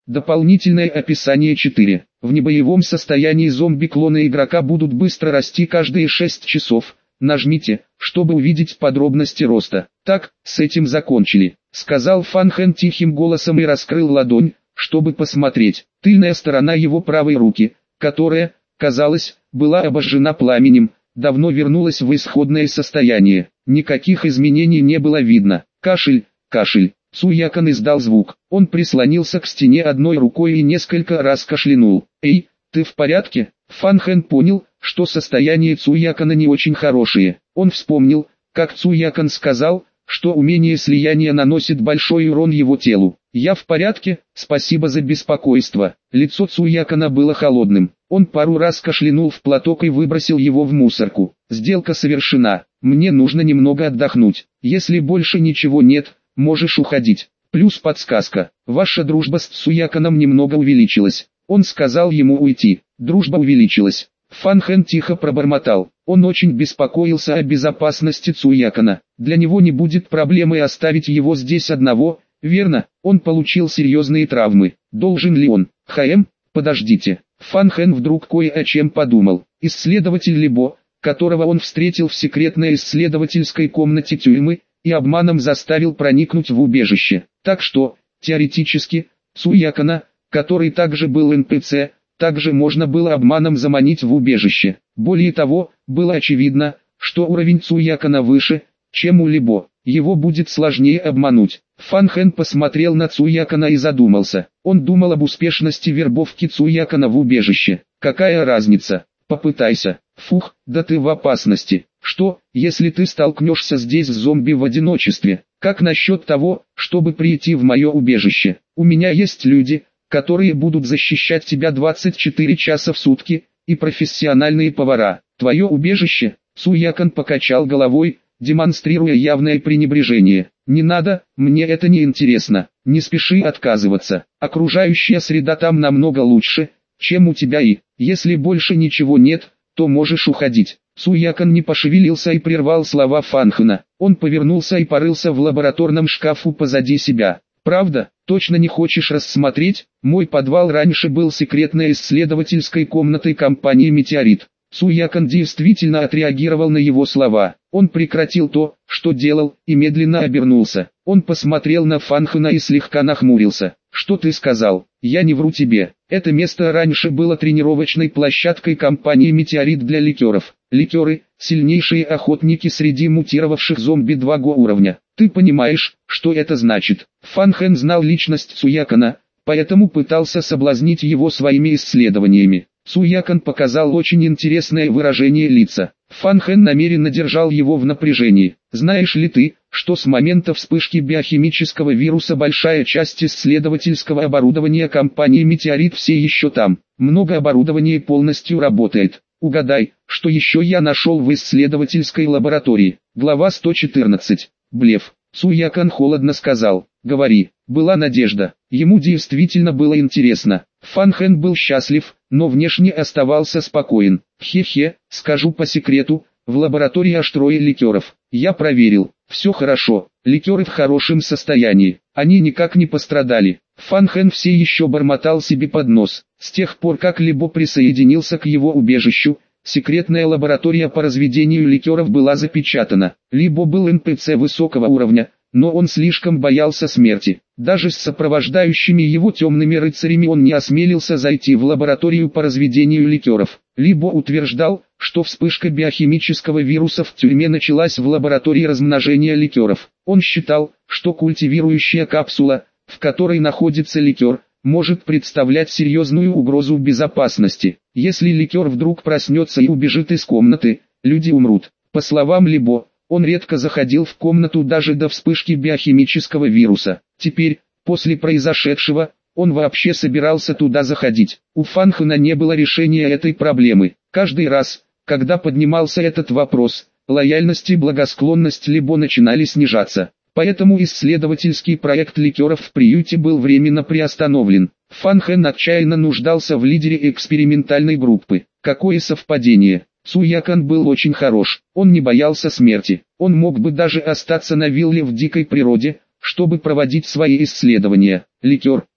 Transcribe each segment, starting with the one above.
Дополнительное описание 4. В небоевом состоянии зомби-клоны игрока будут быстро расти каждые 6 часов. Нажмите, чтобы увидеть подробности роста. Так, с этим закончили, сказал Фан Хэн тихим голосом и раскрыл ладонь, чтобы посмотреть. Тыльная сторона его правой руки, которая, казалось, была обожжена пламенем, давно вернулась в исходное состояние. Никаких изменений не было видно. Кашель, кашель. Цуякан издал звук. Он прислонился к стене одной рукой и несколько раз кашлянул. «Эй, ты в порядке?» Фан Хэн понял, что состояние Цуякана не очень хорошее. Он вспомнил, как Цуякан сказал, что умение слияния наносит большой урон его телу. «Я в порядке, спасибо за беспокойство». Лицо Цуякана было холодным. Он пару раз кашлянул в платок и выбросил его в мусорку. «Сделка совершена. Мне нужно немного отдохнуть. Если больше ничего нет, можешь уходить». Плюс подсказка. Ваша дружба с Цуяканом немного увеличилась. Он сказал ему уйти. Дружба увеличилась. Фан Хэн тихо пробормотал. Он очень беспокоился о безопасности Цуякана. Для него не будет проблемы оставить его здесь одного, верно? Он получил серьезные травмы. Должен ли он? Подождите. Фан Хэн вдруг кое о чем подумал. Исследователь Либо, которого он встретил в секретной исследовательской комнате тюрьмы, и обманом заставил проникнуть в убежище. Так что, теоретически, Цуякана, который также был НПЦ, также можно было обманом заманить в убежище. Более того, было очевидно, что уровень Цуякана выше, чем у Либо. Его будет сложнее обмануть. Фан Хэн посмотрел на Цуякана и задумался. Он думал об успешности вербовки Цуякана в убежище. Какая разница? Попытайся. Фух, да ты в опасности. Что, если ты столкнешься здесь с зомби в одиночестве? Как насчет того, чтобы прийти в мое убежище? У меня есть люди, которые будут защищать тебя 24 часа в сутки, и профессиональные повара. Твое убежище? Цуякан покачал головой, демонстрируя явное пренебрежение. Не надо, мне это не интересно. Не спеши отказываться. Окружающая среда там намного лучше, чем у тебя, и, если больше ничего нет, то можешь уходить. Цуякан не пошевелился и прервал слова Фан Хэна. Он повернулся и порылся в лабораторном шкафу позади себя. «Правда, точно не хочешь рассмотреть? Мой подвал раньше был секретной исследовательской комнатой компании «Метеорит». Цуякан действительно отреагировал на его слова. Он прекратил то, что делал, и медленно обернулся. Он посмотрел на Фан Хэна и слегка нахмурился. «Что ты сказал? Я не вру тебе. Это место раньше было тренировочной площадкой компании «Метеорит» для ликеров. Ликеры – сильнейшие охотники среди мутировавших зомби 2 уровня. Ты понимаешь, что это значит?» Фан Хэн знал личность Цуякана, поэтому пытался соблазнить его своими исследованиями. Цуякан показал очень интересное выражение лица. Фан Хэн намеренно держал его в напряжении. «Знаешь ли ты, что с момента вспышки биохимического вируса большая часть исследовательского оборудования компании «Метеорит» все еще там? Много оборудования полностью работает. Угадай, что еще я нашел в исследовательской лаборатории». Глава 114. Блеф. Цуякан холодно сказал. «Говори». Была надежда. Ему действительно было интересно. Фан Хэн был счастлив, но внешне оставался спокоен. «Хе-хе, скажу по секрету, в лаборатории аж 3 ликеров. Я проверил. Все хорошо. Ликеры в хорошем состоянии. Они никак не пострадали». Фан Хэн все еще бормотал себе под нос. С тех пор как Либо присоединился к его убежищу, секретная лаборатория по разведению ликеров была запечатана. Либо был НПЦ высокого уровня, но он слишком боялся смерти. Даже с сопровождающими его темными рыцарями он не осмелился зайти в лабораторию по разведению ликеров. Либо утверждал, что вспышка биохимического вируса в тюрьме началась в лаборатории размножения ликеров. Он считал, что культивирующая капсула, в которой находится ликер, может представлять серьезную угрозу безопасности. Если ликер вдруг проснется и убежит из комнаты, люди умрут. По словам Либо, он редко заходил в комнату даже до вспышки биохимического вируса. Теперь, после произошедшего, он вообще собирался туда заходить. У Фан Хэна не было решения этой проблемы. Каждый раз, когда поднимался этот вопрос, лояльность и благосклонность Либо начинали снижаться. Поэтому исследовательский проект ликеров в приюте был временно приостановлен. Фан Хэн отчаянно нуждался в лидере экспериментальной группы. Какое совпадение! Цуякан был очень хорош, он не боялся смерти. Он мог бы даже остаться на вилле в дикой природе, чтобы проводить свои исследования. Ликер,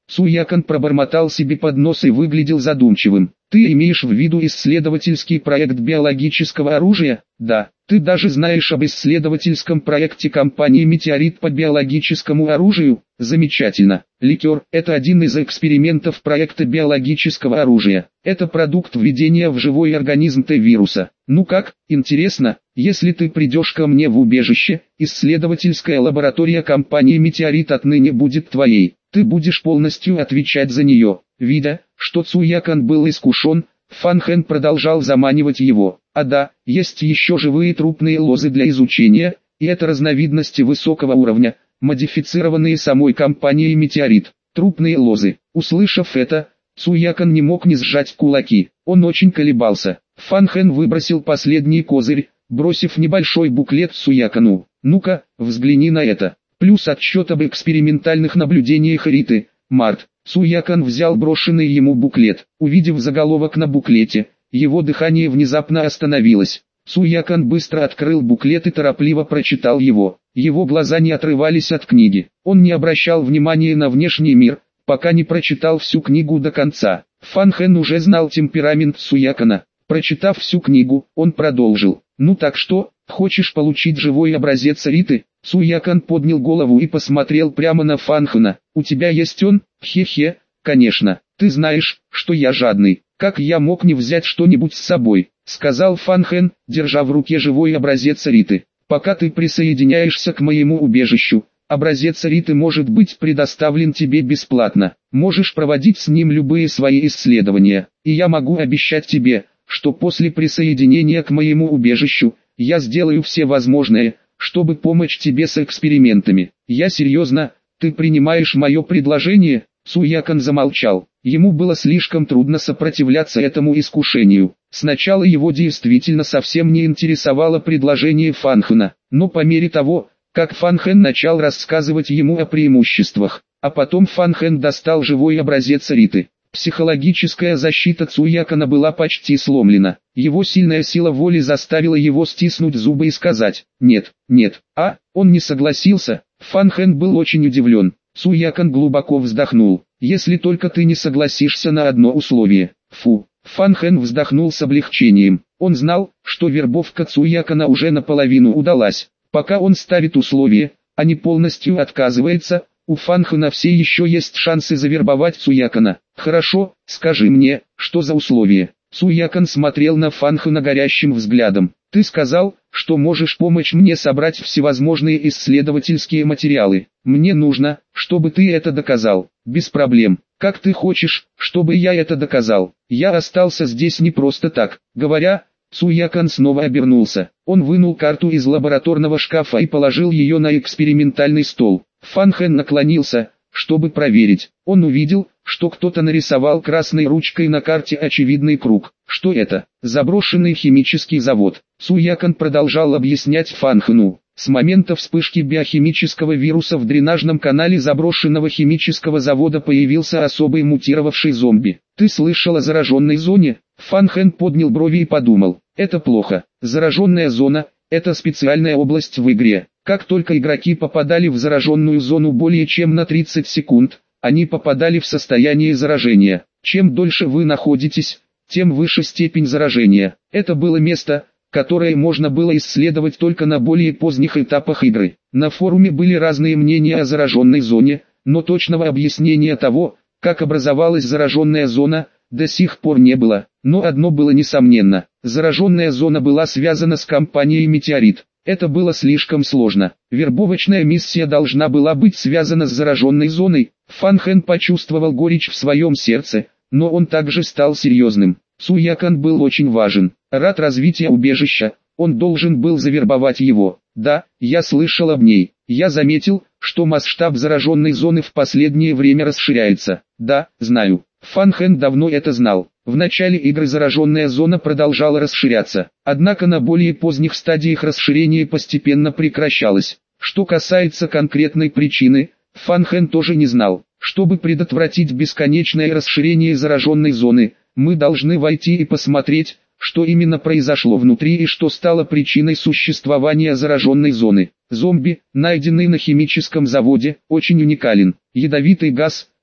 Суякан пробормотал себе под нос и выглядел задумчивым. Ты имеешь в виду исследовательский проект биологического оружия? Да. Ты даже знаешь об исследовательском проекте компании «Метеорит» по биологическому оружию? Замечательно. Ликер – это один из экспериментов проекта биологического оружия. Это продукт введения в живой организм Т-вируса. Ну как, интересно? Если ты придешь ко мне в убежище, исследовательская лаборатория компании «Метеорит» отныне будет твоей. Ты будешь полностью отвечать за нее. Видя, что Цуякан был искушен, Фан Хэн продолжал заманивать его. А да, есть еще живые трупные лозы для изучения, и это разновидности высокого уровня, модифицированные самой компанией «Метеорит». Трупные лозы. Услышав это, Цуякан не мог не сжать кулаки. Он очень колебался. Фан Хэн выбросил последний козырь, бросив небольшой буклет Цуякану. «Ну-ка, взгляни на это. Плюс отчет об экспериментальных наблюдениях Риты, март». Цуякан взял брошенный ему буклет. Увидев заголовок на буклете, его дыхание внезапно остановилось. Цуякан быстро открыл буклет и торопливо прочитал его. Его глаза не отрывались от книги. Он не обращал внимания на внешний мир, пока не прочитал всю книгу до конца. Фан Хэн уже знал темперамент Цуякана. Прочитав всю книгу, он продолжил. «Ну так что, хочешь получить живой образец Риты?» Цуякан поднял голову и посмотрел прямо на Фан Хэна. «У тебя есть он?» «Хе-хе, конечно. Ты знаешь, что я жадный. Как я мог не взять что-нибудь с собой?» Сказал Фан Хэн, держа в руке живой образец Риты. «Пока ты присоединяешься к моему убежищу, образец Риты может быть предоставлен тебе бесплатно. Можешь проводить с ним любые свои исследования. И я могу обещать тебе, что после присоединения к моему убежищу, я сделаю все возможное, чтобы помочь тебе с экспериментами. Я серьезно, ты принимаешь мое предложение?» Цуякан замолчал. Ему было слишком трудно сопротивляться этому искушению. Сначала его действительно совсем не интересовало предложение Фан Хэна, но по мере того, как Фан Хэн начал рассказывать ему о преимуществах, а потом Фан Хэн достал живой образец Риты. Психологическая защита Цуякана была почти сломлена. Его сильная сила воли заставила его стиснуть зубы и сказать «нет, нет». Он не согласился. Фан Хэн был очень удивлен. Цуякан глубоко вздохнул. «Если только ты не согласишься на одно условие». Фу. Фан Хэн вздохнул с облегчением. Он знал, что вербовка Цуякана уже наполовину удалась. Пока он ставит условие, а не полностью отказывается, у Фан Хэна все еще есть шансы завербовать Цуякана. «Хорошо, скажи мне, что за условие?» Цуякан смотрел на Фан Хэна горящим взглядом. «Ты сказал, что можешь помочь мне собрать всевозможные исследовательские материалы. Мне нужно, чтобы ты это доказал». «Без проблем. Как ты хочешь, чтобы я это доказал? Я остался здесь не просто так». Говоря, Цуякан снова обернулся. Он вынул карту из лабораторного шкафа и положил ее на экспериментальный стол. Фан Хэн наклонился, чтобы проверить. Он увидел, что кто-то нарисовал красной ручкой на карте очевидный круг. Что это? Заброшенный химический завод. Цуякан продолжал объяснять Фан Хэну. С момента вспышки биохимического вируса в дренажном канале заброшенного химического завода появился особый мутировавший зомби. Ты слышал о зараженной зоне? Фан Хэн поднял брови и подумал. Это плохо. Зараженная зона – это специальная область в игре. Как только игроки попадали в зараженную зону более чем на 30 секунд, они попадали в состояние заражения. Чем дольше вы находитесь, тем выше степень заражения. Это было место, которое можно было исследовать только на более поздних этапах игры. На форуме были разные мнения о зараженной зоне, но точного объяснения того, как образовалась зараженная зона, до сих пор не было. Но одно было несомненно. Зараженная зона была связана с компанией «Метеорит». Это было слишком сложно. Вербовочная миссия должна была быть связана с зараженной зоной. Фан Хэн почувствовал горечь в своем сердце, но он также стал серьезным. Цуякан был очень важен. Рад развития убежища, он должен был завербовать его. Да, я слышал об ней. Я заметил, что масштаб зараженной зоны в последнее время расширяется. Да, знаю. Фан Хэн давно это знал. В начале игры зараженная зона продолжала расширяться, однако на более поздних стадиях расширение постепенно прекращалось. Что касается конкретной причины, Фан Хэн тоже не знал. Чтобы предотвратить бесконечное расширение зараженной зоны, мы должны войти и посмотреть, что именно произошло внутри и что стало причиной существования зараженной зоны. Зомби, найденный на химическом заводе, очень уникален. Ядовитый газ,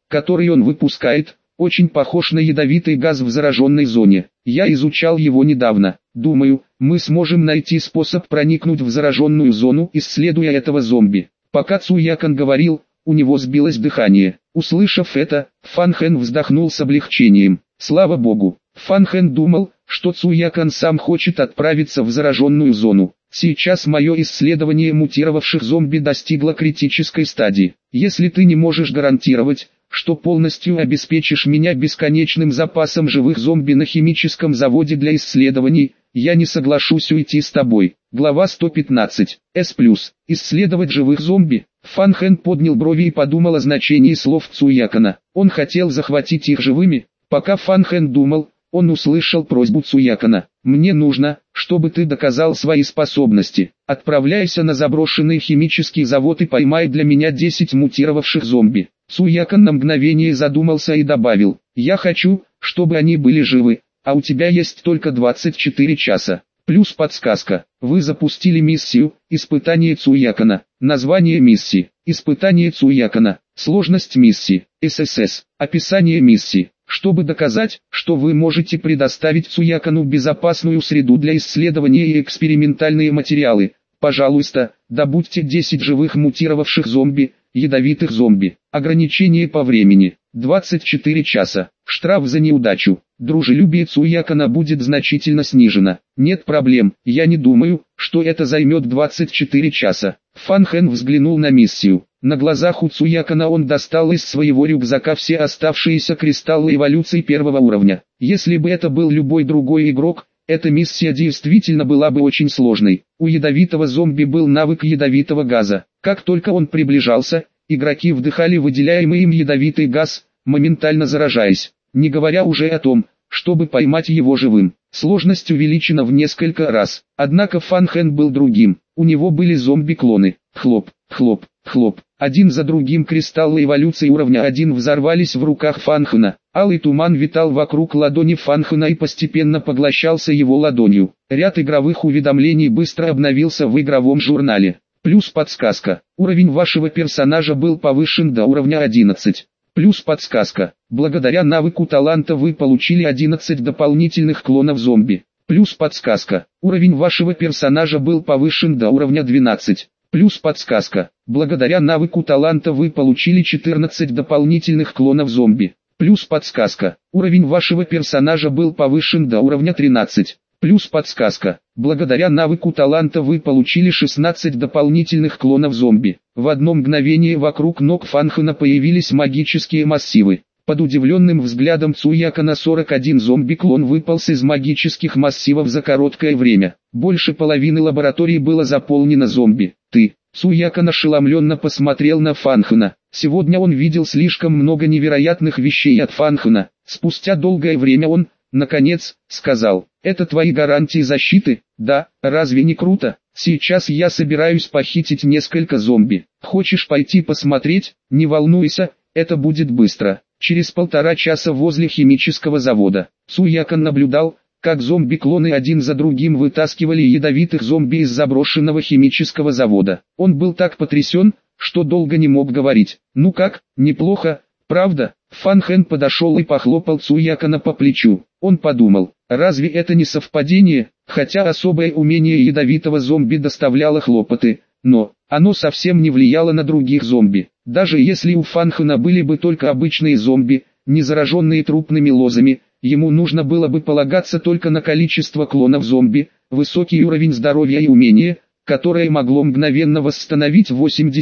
который он выпускает, очень похож на ядовитый газ в зараженной зоне. Я изучал его недавно. Думаю, мы сможем найти способ проникнуть в зараженную зону, исследуя этого зомби. Пока Цуякан говорил, у него сбилось дыхание. Услышав это, Фан Хэн вздохнул с облегчением. Слава богу. Фан Хэн думал, что Цуякан сам хочет отправиться в зараженную зону. Сейчас мое исследование мутировавших зомби достигло критической стадии. Если ты не можешь гарантировать, что полностью обеспечишь меня бесконечным запасом живых зомби на химическом заводе для исследований, я не соглашусь уйти с тобой. Глава 115. С+. Исследовать живых зомби. Фан Хэн поднял брови и подумал о значении слов Цуякана. Он хотел захватить их живыми. Пока Фан Хэн думал, он услышал просьбу Цуякана. «Мне нужно, чтобы ты доказал свои способности. Отправляйся на заброшенный химический завод и поймай для меня 10 мутировавших зомби». Цуякан на мгновение задумался и добавил: «Я хочу, чтобы они были живы, а у тебя есть только 24 часа». Плюс подсказка. Вы запустили миссию «Испытание Цуякана». Название миссии: «Испытание Цуякана». Сложность миссии: ССС. Описание миссии: чтобы доказать, что вы можете предоставить Цуякану безопасную среду для исследования и экспериментальные материалы, пожалуйста, добудьте 10 живых мутировавших зомби, ядовитых зомби. Ограничение по времени: 24 часа. Штраф за неудачу: дружелюбие Цуякана будет значительно снижено. Нет проблем, я не думаю, что это займет 24 часа. Фан Хэн взглянул на миссию. На глазах у Цуякана он достал из своего рюкзака все оставшиеся кристаллы эволюции первого уровня. Если бы это был любой другой игрок, эта миссия действительно была бы очень сложной. У ядовитого зомби был навык ядовитого газа. Как только он приближался, игроки вдыхали выделяемый им ядовитый газ, моментально заражаясь. Не говоря уже о том, чтобы поймать его живым. Сложность увеличена в несколько раз. Однако Фан Хэн был другим. У него были зомби-клоны. Хлоп, хлоп, хлоп. Один за другим кристаллы эволюции уровня 1 взорвались в руках Фан Хэна. Алый туман витал вокруг ладони Фан Хэна и постепенно поглощался его ладонью. Ряд игровых уведомлений быстро обновился в игровом журнале. Плюс подсказка. Уровень вашего персонажа был повышен до уровня 11. Плюс подсказка. Благодаря навыку таланта вы получили 11 дополнительных клонов зомби. Плюс подсказка. Уровень вашего персонажа был повышен до уровня 12. Плюс подсказка. Благодаря навыку таланта вы получили 14 дополнительных клонов зомби. Плюс подсказка. Уровень вашего персонажа был повышен до уровня 13. Плюс подсказка. Благодаря навыку таланта вы получили 16 дополнительных клонов зомби. В одно мгновение вокруг ног Фан Хэна появились магические массивы. Под удивленным взглядом Цуякана 41 зомби-клон выполз из магических массивов за короткое время. Больше половины лаборатории было заполнено зомби. Цуякан ошеломленно посмотрел на Фан Хэна. Сегодня он видел слишком много невероятных вещей от Фан Хэна. Спустя долгое время он, наконец, сказал: «Это твои гарантии защиты?» «Да, разве не круто? Сейчас я собираюсь похитить несколько зомби. Хочешь пойти посмотреть?» «Не волнуйся, это будет быстро». Через 1,5 часа возле химического завода Цуякан наблюдал, как зомби-клоны один за другим вытаскивали ядовитых зомби из заброшенного химического завода. Он был так потрясен, что долго не мог говорить. «Ну как, неплохо, правда?» Фан Хэн подошел и похлопал Цуякана по плечу. Он подумал: разве это не совпадение? Хотя особое умение ядовитого зомби доставляло хлопоты, но оно совсем не влияло на других зомби. Даже если у Фан Хэна были бы только обычные зомби, не зараженные трупными лозами, ему нужно было бы полагаться только на количество клонов зомби, высокий уровень здоровья и умение, которое могло мгновенно восстановить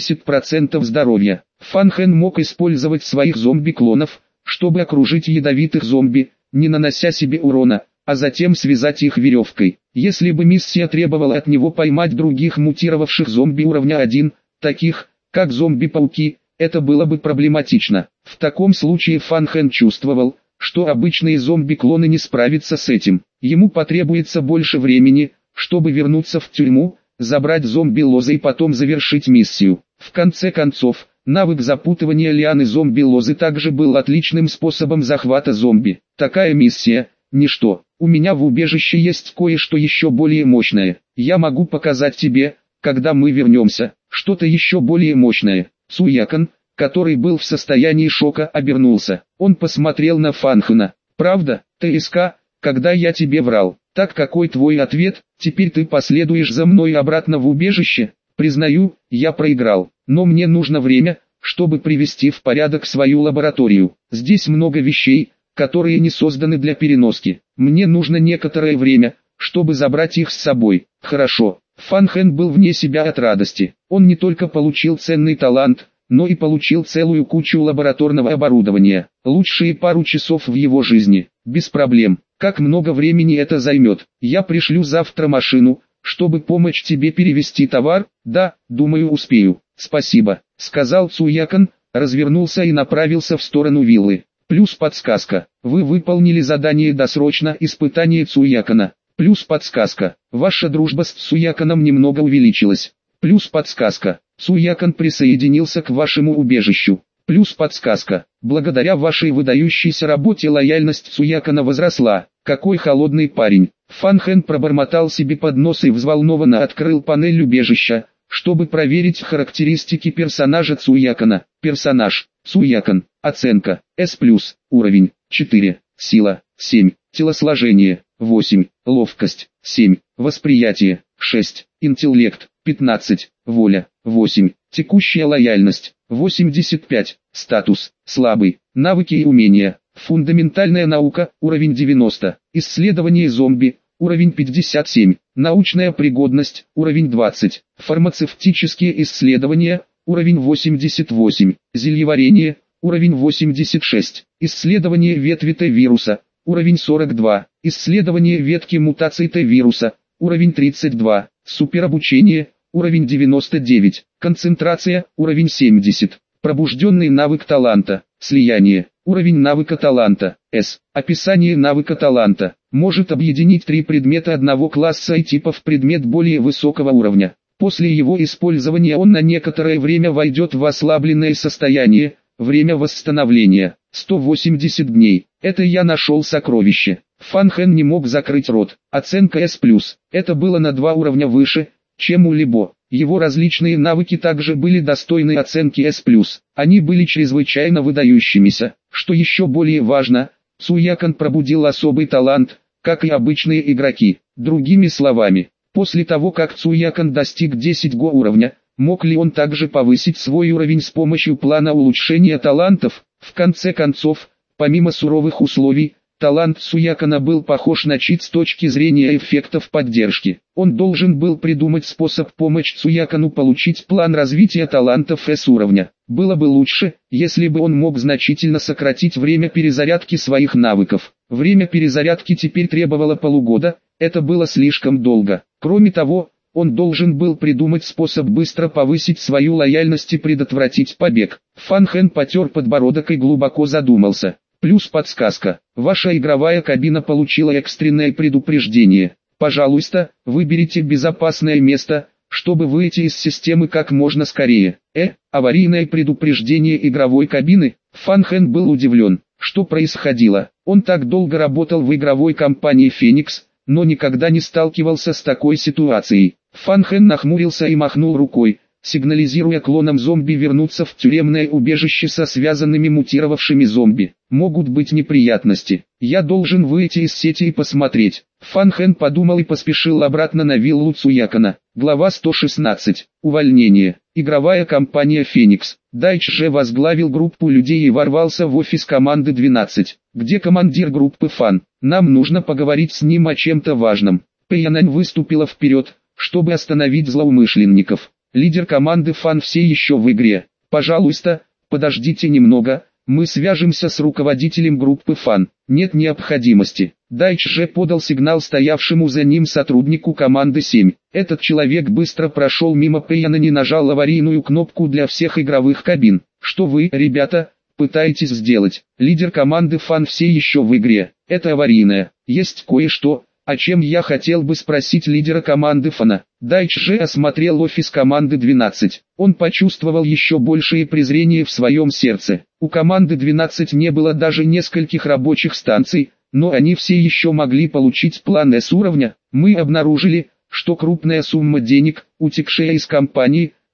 80% здоровья. Фан Хэн мог использовать своих зомби-клонов, чтобы окружить ядовитых зомби, не нанося себе урона, а затем связать их веревкой. Если бы миссия требовала от него поймать других мутировавших зомби уровня 1, таких, как зомби-пауки, это было бы проблематично. В таком случае Фан Хэн чувствовал, что обычные зомби-клоны не справятся с этим. Ему потребуется больше времени, чтобы вернуться в тюрьму, забрать зомби-лозы и потом завершить миссию. В конце концов, навык запутывания лианы зомби-лозы также был отличным способом захвата зомби. Такая миссия – ничто. У меня в убежище есть кое-что еще более мощное. Я могу показать тебе, когда мы вернемся, что-то еще более мощное. Цуякан, который был в состоянии шока, обернулся. Он посмотрел на Фанхена. «Правда, ТСК, когда я тебе врал? Так какой твой ответ? Теперь ты последуешь за мной обратно в убежище?» «Признаю, я проиграл, но мне нужно время, чтобы привести в порядок свою лабораторию. Здесь много вещей, которые не созданы для переноски. Мне нужно некоторое время, чтобы забрать их с собой». «Хорошо». Фанхен был вне себя от радости. Он не только получил ценный талант, но и получил целую кучу лабораторного оборудования. Лучшие пару часов в его жизни. Без проблем. Как много времени это займет? Я пришлю завтра машину, чтобы помочь тебе перевести товар. Да, думаю, успею. Спасибо, сказал Цуякан, развернулся и направился в сторону виллы. Плюс подсказка. Вы выполнили задание досрочно испытание Цуякана. Плюс подсказка. Ваша дружба с Цуяканом немного увеличилась. Плюс подсказка. Цуякан присоединился к вашему убежищу. Плюс подсказка. Благодаря вашей выдающейся работе лояльность Цуякана возросла. Какой холодный парень. Фанхен пробормотал себе под нос и взволнованно открыл панель убежища, чтобы проверить характеристики персонажа Цуякана. Персонаж. Цуякан. Оценка. S+. Уровень. 4. Сила. 7. Телосложение. 8. Ловкость. 7. Восприятие. 6. Интеллект. 15. Воля. 8. Текущая лояльность. 85. Статус. Слабый. Навыки и умения. Фундаментальная наука. Уровень 90. Исследование зомби. Уровень 57. Научная пригодность. Уровень 20. Фармацевтические исследования. Уровень 88. Зельеварение. Уровень 86. Исследование ветви Т-вируса. Уровень 42. Исследование ветки мутаций Т-вируса. Уровень 32. Суперобучение. Уровень 99. Концентрация. Уровень 70. Пробужденный навык таланта. Слияние. Уровень навыка таланта. С. Описание навыка таланта. Может объединить 3 предмета одного класса и типа в предмет более высокого уровня. После его использования он на некоторое время войдет в ослабленное состояние. Время восстановления. 180 дней. Это я нашел сокровище. Фанхен не мог закрыть рот. Оценка S+. Это было на 2 уровня выше, чем у Либо. Его различные навыки также были достойны оценки S+. Они были чрезвычайно выдающимися. Что еще более важно, Цуякан пробудил особый талант, как и обычные игроки. Другими словами, после того как Цуякан достиг 10 го уровня, мог ли он также повысить свой уровень с помощью плана улучшения талантов? В конце концов, помимо суровых условий, талант Цуякана был похож на чит с точки зрения эффектов поддержки. Он должен был придумать способ помочь Цуякану получить план развития талантов S-уровня. Было бы лучше, если бы он мог значительно сократить время перезарядки своих навыков. Время перезарядки теперь требовало полугода, это было слишком долго. Кроме того, он должен был придумать способ быстро повысить свою лояльность и предотвратить побег. Фанхен потер подбородок и глубоко задумался. Плюс подсказка. Ваша игровая кабина получила экстренное предупреждение. Пожалуйста, выберите безопасное место, чтобы выйти из системы как можно скорее. Аварийное предупреждение игровой кабины? Фанхен был удивлен. Что происходило? Он так долго работал в игровой компании «Феникс», но никогда не сталкивался с такой ситуацией. Фанхен нахмурился и махнул рукой, сигнализируя клонам зомби вернуться в тюремное убежище со связанными мутировавшими зомби. Могут быть неприятности. Я должен выйти из сети и посмотреть. Фанхен подумал и поспешил обратно на виллу Цуякана. Глава 116. Увольнение. Игровая компания «Феникс». Дайч же возглавил группу людей и ворвался в офис команды 12. Где командир группы Фан? Нам нужно поговорить с ним о чем-то важном. Пэйянань выступила вперед, чтобы остановить злоумышленников. Лидер команды Фан все еще в игре. Пожалуйста, подождите немного, мы свяжемся с руководителем группы Фан. Нет необходимости. Дайч же подал сигнал стоявшему за ним сотруднику команды 7. Этот человек быстро прошел мимо Пэйянань и нажал аварийную кнопку для всех игровых кабин. Что вы, ребята, пытаетесь сделать? Лидер команды Фан все еще в игре. Это аварийная. Есть кое-что, о чем я хотел бы спросить лидера команды Фана. Дайч же осмотрел офис команды 12. Он почувствовал еще большее презрение в своем сердце. У команды 12 не было даже нескольких рабочих станций, но они все еще могли получить план S уровня. Мы обнаружили, что крупная сумма денег, утекшая из компании,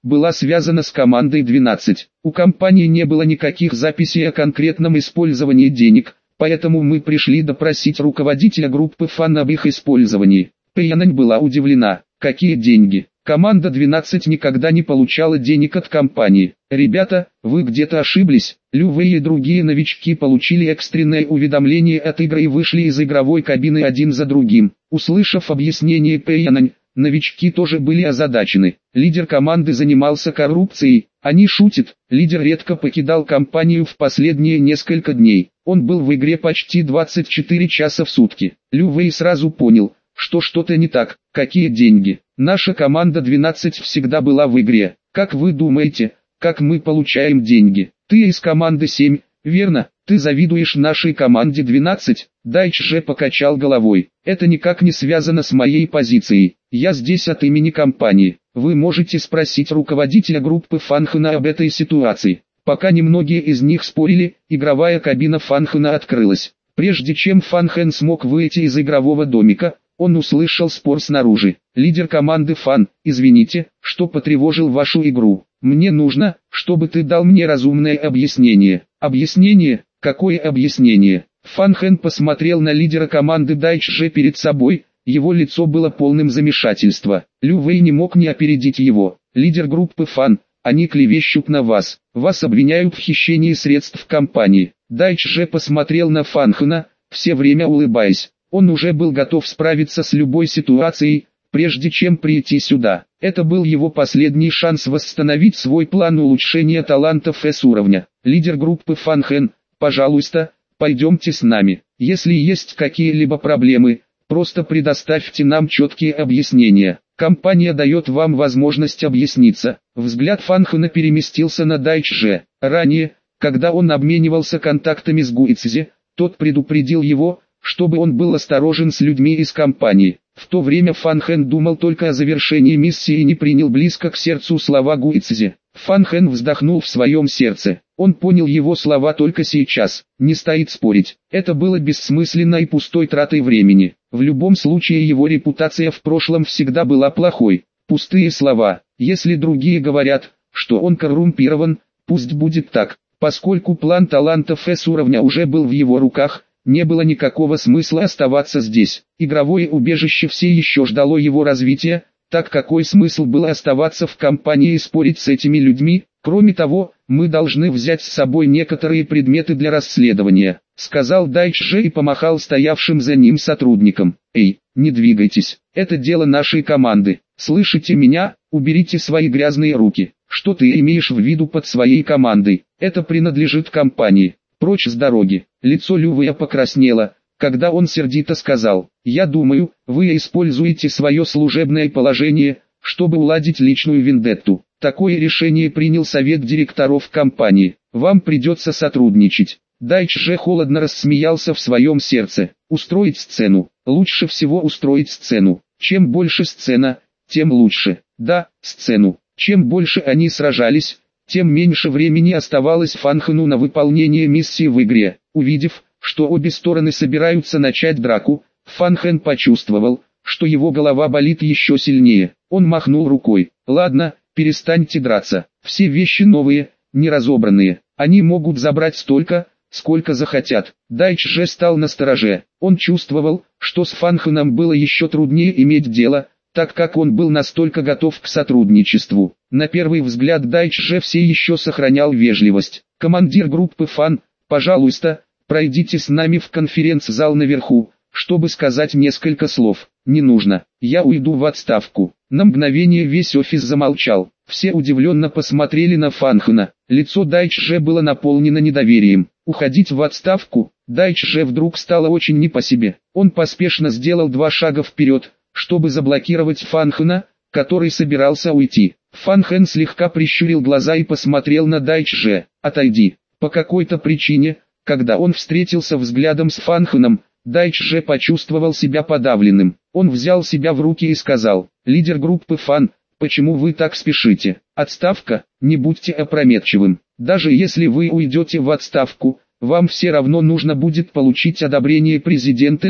была связана с командой 12. У компании не было никаких записей о конкретном использовании денег, поэтому мы пришли допросить руководителя группы Фан об их использовании. Пэйянань была удивлена. Какие деньги? Команда 12 никогда не получала денег от компании. Ребята, вы где-то ошиблись. Лю Вэй и другие новички получили экстренное уведомление от игры и вышли из игровой кабины один за другим. Услышав объяснение Пэйянань, новички тоже были озадачены. Лидер команды занимался коррупцией. Они шутят. Лидер редко покидал компанию в последние несколько дней. Он был в игре почти 24 часа в сутки. Лю Вэй сразу понял, что что-то не так. Какие деньги? Наша команда 12 всегда была в игре. Как вы думаете, как мы получаем деньги? Ты из команды 7, верно? Ты завидуешь нашей команде 12? Дайчже покачал головой. Это никак не связано с моей позицией. Я здесь от имени компании. Вы можете спросить руководителя группы Фанхэна об этой ситуации. Пока немногие из них спорили, игровая кабина Фанхэна открылась. Прежде чем Фанхэн смог выйти из игрового домика, он услышал спор снаружи. Лидер команды Фан, извините, что потревожил вашу игру. Мне нужно, чтобы ты дал мне разумное объяснение. Объяснение? Какое объяснение? Фанхэн посмотрел на лидера команды Дайчже перед собой, его лицо было полным замешательства. Лю Вэй не мог не опередить его. Лидер группы Фан, они клевещут на вас. Вас обвиняют в хищении средств компании. Дайчже посмотрел на Фанхэна, все время улыбаясь. Он уже был готов справиться с любой ситуацией, прежде чем прийти сюда. Это был его последний шанс восстановить свой план улучшения талантов S-уровня. Лидер группы Фанхэн, пожалуйста, пойдемте с нами. Если есть какие-либо проблемы, просто предоставьте нам четкие объяснения. Компания дает вам возможность объясниться. Взгляд Фанхэна переместился на Дайчже. Ранее, когда он обменивался контактами с Гуицзи, тот предупредил его, чтобы он был осторожен с людьми из компании. В то время Фанхэн думал только о завершении миссии и не принял близко к сердцу слова Гуицзи. Фанхэн вздохнул в своем сердце. Он понял его слова только сейчас. Не стоит спорить. Это было бессмысленно и пустой тратой времени. В любом случае его репутация в прошлом всегда была плохой. Пустые слова. Если другие говорят, что он коррумпирован, пусть будет так. Поскольку план талантов S-уровня уже был в его руках, не было никакого смысла оставаться здесь. Игровое убежище все еще ждало его развития, так какой смысл было оставаться в компании и спорить с этими людьми? Кроме того, мы должны взять с собой некоторые предметы для расследования, сказал Дайчже и помахал стоявшим за ним сотрудникам. Эй, не двигайтесь, это дело нашей команды. Слышите меня? Уберите свои грязные руки. Что ты имеешь в виду под своей командой? Это принадлежит компании. Прочь с дороги. Лицо Лю Вэя покраснело, когда он сердито сказал: «Я думаю, вы используете свое служебное положение, чтобы уладить личную вендетту. Такое решение принял совет директоров компании. Вам придется сотрудничать». Дайчже холодно рассмеялся в своем сердце. «Устроить сцену. Лучше всего устроить сцену. Чем больше сцена, тем лучше. Да, сцену. Чем больше они сражались, тем меньше времени оставалось Фанхэну на выполнение миссии в игре. Увидев, что обе стороны собираются начать драку, Фанхэн почувствовал, что его голова болит еще сильнее. Он махнул рукой. «Ладно, перестаньте драться. Все вещи новые, не разобранные. Они могут забрать столько, сколько захотят». Дайчже стал настороже. Он чувствовал, что с Фанхэном было еще труднее иметь дело, так как он был настолько готов к сотрудничеству. На первый взгляд Дайчже все еще сохранял вежливость. «Командир группы Фан, пожалуйста, пройдите с нами в конференц-зал наверху, чтобы сказать несколько слов». «Не нужно, я уйду в отставку». На мгновение весь офис замолчал. Все удивленно посмотрели на Фанхэна. Лицо Дайчже было наполнено недоверием. Уходить в отставку? Дайчже вдруг стало очень не по себе. Он поспешно сделал 2 шага вперед, чтобы заблокировать Фанхэна, который собирался уйти. Фанхэн слегка прищурил глаза и посмотрел на Дайчже. «Отойди». По какой-то причине, когда он встретился взглядом с Фанхэном, Дайчже почувствовал себя подавленным. Он взял себя в руки и сказал: «Лидер группы Фан, почему вы так спешите? Отставка? Не будьте опрометчивым. Даже если вы уйдете в отставку, вам все равно нужно будет получить одобрение президента Ли,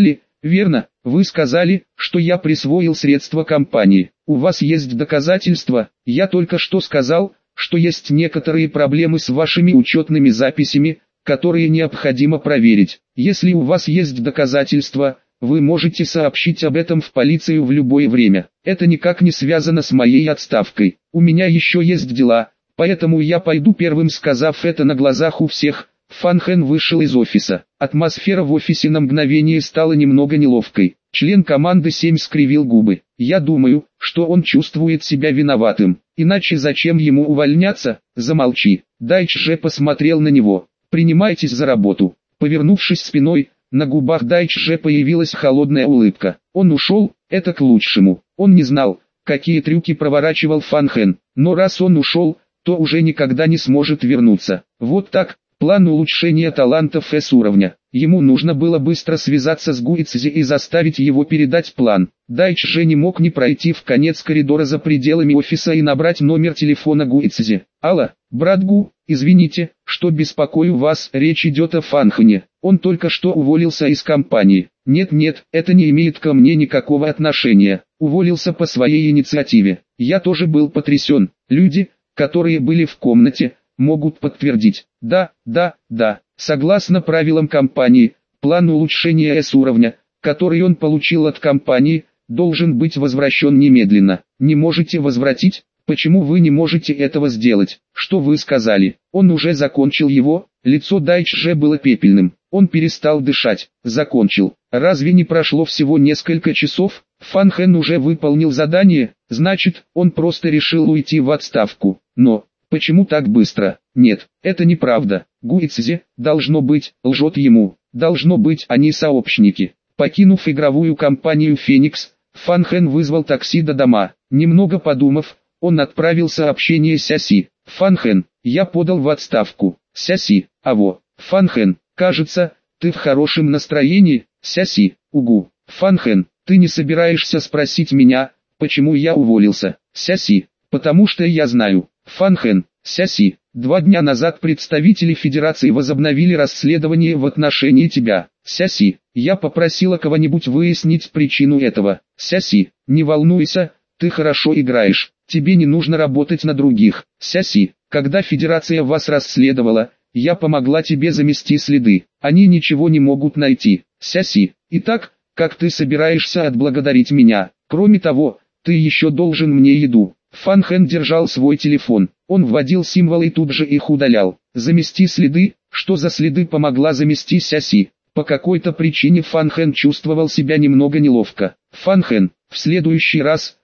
Верно, вы сказали, что я присвоил средства компании. У вас есть доказательства? Я только что сказал, что есть некоторые проблемы с вашими учетными записями, которые необходимо проверить. Если у вас есть доказательства, вы можете сообщить об этом в полицию в любое время. Это никак не связано с моей отставкой. У меня еще есть дела, поэтому я пойду первым. Сказав это на глазах у всех, Фан Хэн вышел из офиса. Атмосфера в офисе на мгновение стала немного неловкой. Член команды 7 скривил губы. Я думаю, что он чувствует себя виноватым. Иначе зачем ему увольняться? Замолчи. Дайч же посмотрел на него. Принимайтесь за работу. Повернувшись спиной, на губах Дайч же появилась холодная улыбка. Он ушел, это к лучшему. Он не знал, какие трюки проворачивал Фан Хэн, но раз он ушел, то уже никогда не сможет вернуться. Вот так. План улучшения талантов С-уровня. Ему нужно было быстро связаться с Гуицзи и заставить его передать план. Дайч же не мог не пройти в конец коридора за пределами офиса и набрать номер телефона Гуицзи. «Алло, брат Гу, извините, что беспокою вас, речь идет о Фан Хэне. Он только что уволился из компании». «Нет, это не имеет ко мне никакого отношения. Уволился по своей инициативе. Я тоже был потрясен. Люди, которые были в комнате, могут подтвердить. Да, согласно правилам компании, план улучшения С-уровня, который он получил от компании, должен быть возвращен немедленно. Не можете возвратить? Почему вы не можете этого сделать? Что вы сказали? Он уже закончил его? Лицо Дайч же было пепельным. Он перестал дышать. Закончил. Разве не прошло всего несколько часов? Фан Хэн уже выполнил задание, значит, он просто решил уйти в отставку. Но почему так быстро? Нет, это неправда. Гуицзи, должно быть, лжет ему. Должно быть, они сообщники. Покинув игровую компанию «Феникс», Фан Хэн вызвал такси до дома. Немного подумав, он отправил сообщение Сяси. «Фан Хэн, я подал в отставку». Сяси, аво. Фан Хэн, кажется, ты в хорошем настроении. Сяси, угу. Фан Хэн, ты не собираешься спросить меня, почему я уволился? Сяси, потому что я знаю. Фан Хэн, Сяси, 2 дня назад представители Федерации возобновили расследование в отношении тебя. Сяси, я попросила кого-нибудь выяснить причину этого. Сяси, не волнуйся, ты хорошо играешь, тебе не нужно работать на других. Сяси, когда Федерация вас расследовала, я помогла тебе замести следы, они ничего не могут найти. Сяси, итак, как ты собираешься отблагодарить меня? Кроме того, ты еще должен мне еду. Фан Хэн держал свой телефон, он вводил символы и тут же их удалял. Замести следы, что за следы помогла замести Сяси? По какой-то причине Фан Хэн чувствовал себя немного неловко. Фан Хэн, в следующий раз,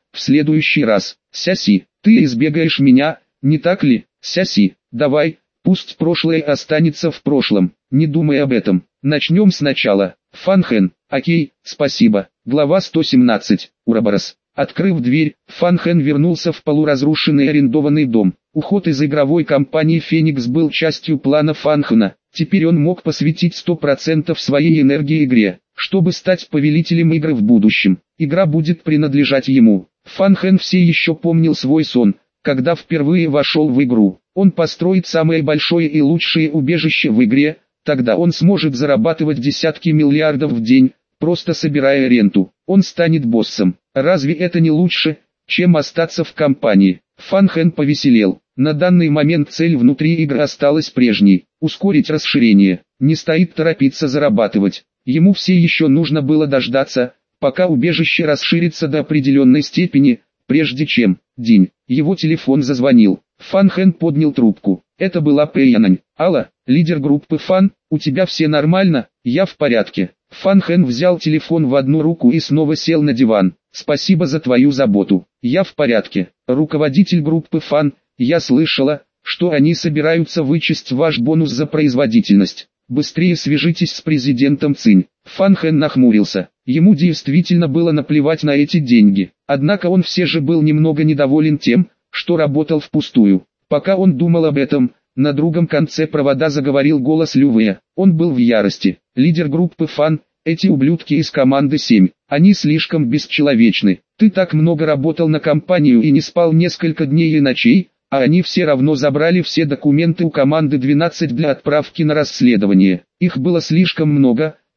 Сяси, ты избегаешь меня, не так ли? Сяси, давай, пусть прошлое останется в прошлом, не думай об этом, начнем сначала. Фан Хэн, окей, спасибо. Глава 117, Ураборос. Открыв дверь, Фан Хэн вернулся в полуразрушенный арендованный дом. Уход из игровой компании «Феникс» был частью плана Фан Хэна. Теперь он мог посвятить 100% своей энергии игре, чтобы стать повелителем игры в будущем. Игра будет принадлежать ему. Фан Хэн все еще помнил свой сон, когда впервые вошел в игру. Он построит самое большое и лучшее убежище в игре, тогда он сможет зарабатывать десятки миллиардов в день, просто собирая ренту. Он станет боссом. Разве это не лучше, чем остаться в компании? Фан Хэн повеселел. На данный момент цель внутри игры осталась прежней – ускорить расширение. Не стоит торопиться зарабатывать. Ему все еще нужно было дождаться, пока убежище расширится до определенной степени, прежде чем день. Его телефон зазвонил. Фан Хэн поднял трубку. Это была Пэйянань. «Алло, лидер группы Фан, у тебя все нормально?» «Я в порядке». Фан Хэн взял телефон в одну руку и снова сел на диван. «Спасибо за твою заботу. Я в порядке». Руководитель группы Фан, я слышала, что они собираются вычесть ваш бонус за производительность. Быстрее свяжитесь с президентом Цинь. Фан Хэн нахмурился. Ему действительно было наплевать на эти деньги. Однако он все же был немного недоволен тем, что работал впустую. Пока он думал об этом, на другом конце провода заговорил голос Лю Вэя. Он был в ярости. Лидер группы Фан, эти ублюдки из команды 7, они слишком бесчеловечны. Ты так много работал на компанию и не спал несколько дней и ночей, а они все равно забрали все документы у команды 12 для отправки на расследование. Их было слишком много,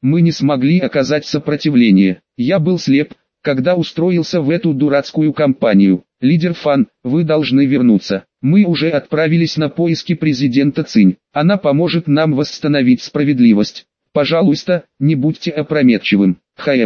мы не смогли оказать сопротивление. Я был слеп, когда устроился в эту дурацкую компанию. Лидер Фан, вы должны вернуться. Мы уже отправились на поиски президента Цинь. Она поможет нам восстановить справедливость. Пожалуйста, не будьте опрометчивым.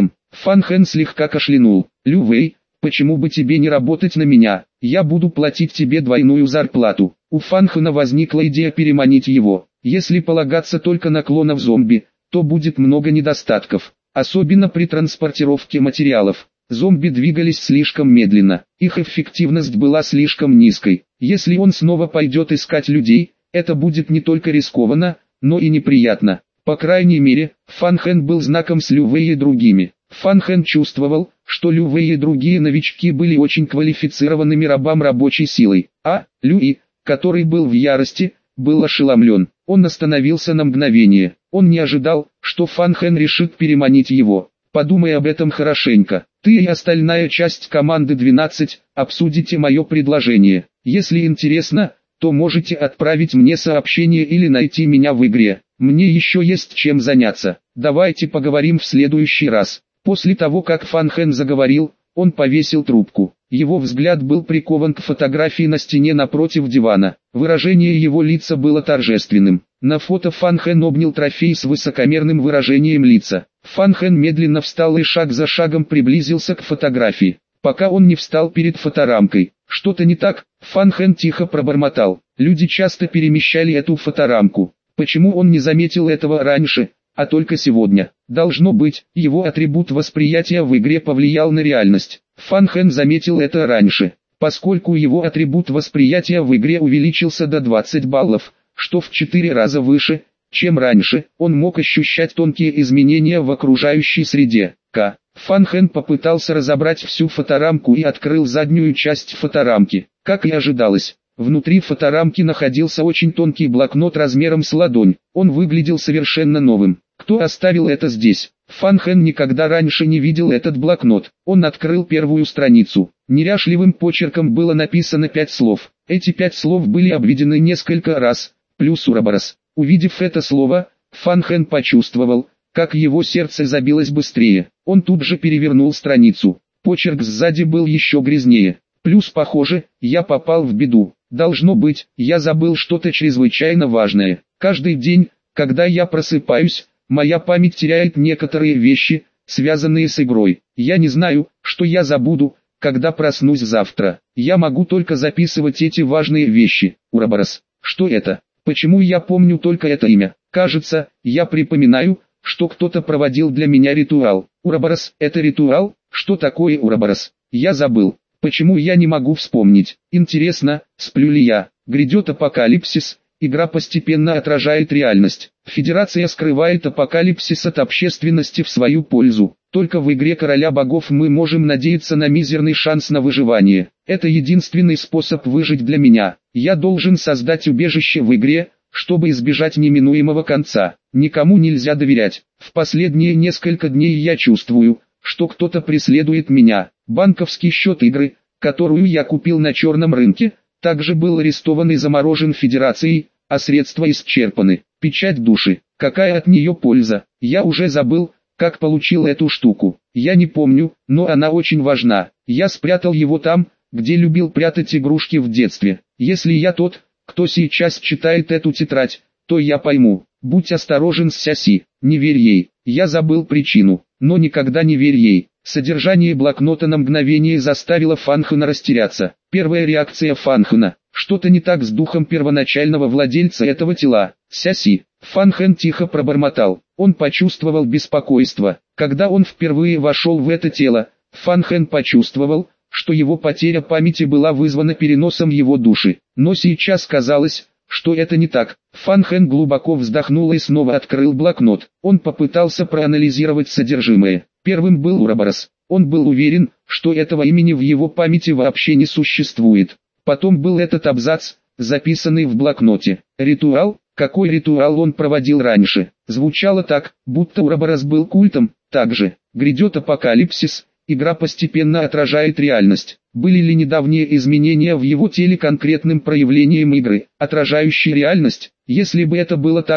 Фан Хэн слегка кашлянул. Лю Вэй, почему бы тебе не работать на меня? Я буду платить тебе двойную зарплату. У Фан Хэна возникла идея переманить его. Если полагаться только на клонов зомби, то будет много недостатков, особенно при транспортировке материалов. Зомби двигались слишком медленно, их эффективность была слишком низкой. Если он снова пойдет искать людей, это будет не только рискованно, но и неприятно. По крайней мере, Фан Хэн был знаком с Лю Вэй и другими. Фан Хэн чувствовал, что Лю Вэй и другие новички были очень квалифицированными рабам рабочей силой. Лю И, который был в ярости, был ошеломлен. Он остановился на мгновение. Он не ожидал, что Фан Хэн решит переманить его. Подумай об этом хорошенько. Ты и остальная часть команды 12 обсудите мое предложение. Если интересно, то можете отправить мне сообщение или найти меня в игре. Мне еще есть чем заняться. Давайте поговорим в следующий раз. После того, как Фан Хэн заговорил, он повесил трубку. Его взгляд был прикован к фотографии на стене напротив дивана. Выражение его лица было торжественным. На фото Фан Хэн обнял трофей с высокомерным выражением лица. Фан Хэн медленно встал и шаг за шагом приблизился к фотографии, пока он не встал перед фоторамкой. Что-то не так, Фан Хэн тихо пробормотал. Люди часто перемещали эту фоторамку. Почему он не заметил этого раньше, а только сегодня? Должно быть, его атрибут восприятия в игре повлиял на реальность. Фан Хэн заметил это раньше, поскольку его атрибут восприятия в игре увеличился до 20 баллов, что в 4 раза выше, чем раньше. Он мог ощущать тонкие изменения в окружающей среде. Фан Хэн попытался разобрать всю фоторамку и открыл заднюю часть фоторамки. Как и ожидалось, внутри фоторамки находился очень тонкий блокнот размером с ладонь. Он выглядел совершенно новым. Кто оставил это здесь? Фан Хэн никогда раньше не видел этот блокнот. Он открыл первую страницу. Неряшливым почерком было написано 5 слов. Эти 5 слов были обведены несколько раз, плюс Ураборос. Увидев это слово, Фан Хэн почувствовал, как его сердце забилось быстрее. Он тут же перевернул страницу. Почерк сзади был еще грязнее. Плюс похоже, я попал в беду. Должно быть, я забыл что-то чрезвычайно важное. Каждый день, когда я просыпаюсь, моя память теряет некоторые вещи, связанные с игрой. Я не знаю, что я забуду, когда проснусь завтра. Я могу только записывать эти важные вещи. Ураборос. Что это? Почему я помню только это имя? Кажется, я припоминаю, что кто-то проводил для меня ритуал. Ураборос, это ритуал? Что такое Ураборос? Я забыл. Почему я не могу вспомнить? Интересно, сплю ли я? Грядет апокалипсис. Игра постепенно отражает реальность. Федерация скрывает апокалипсис от общественности в свою пользу. Только в игре Короля Богов мы можем надеяться на мизерный шанс на выживание. Это единственный способ выжить для меня. Я должен создать убежище в игре, чтобы избежать неминуемого конца. Никому нельзя доверять. В последние несколько дней я чувствую, что кто-то преследует меня. Банковский счет игры, которую я купил на черном рынке, также был арестован и заморожен Федерацией, а средства исчерпаны. Печать души. Какая от нее польза? Я уже забыл, как получил эту штуку. Я не помню, но она очень важна. Я спрятал его там, где любил прятать игрушки в детстве. Если я тот, кто сейчас читает эту тетрадь, то я пойму. Будь осторожен с Сяси, не верь ей. Я забыл причину, но никогда не верь ей. Содержание блокнота на мгновение заставило Фан Хэна растеряться. Первая реакция Фан Хэна. Что-то не так с духом первоначального владельца этого тела. Сяси. Фан Хэн тихо пробормотал. Он почувствовал беспокойство. Когда он впервые вошел в это тело, Фан Хэн почувствовал, что его потеря памяти была вызвана переносом его души. Но сейчас казалось, что это не так. Фан Хэн глубоко вздохнул и снова открыл блокнот. Он попытался проанализировать содержимое. Первым был Ураборос. Он был уверен, что этого имени в его памяти вообще не существует. Потом был этот абзац, записанный в блокноте. Ритуал? Какой ритуал он проводил раньше? Звучало так, будто Ураборос был культом. Также, грядет апокалипсис, игра постепенно отражает реальность. Были ли недавние изменения в его теле конкретным проявлением игры, отражающей реальность? Если бы это было так,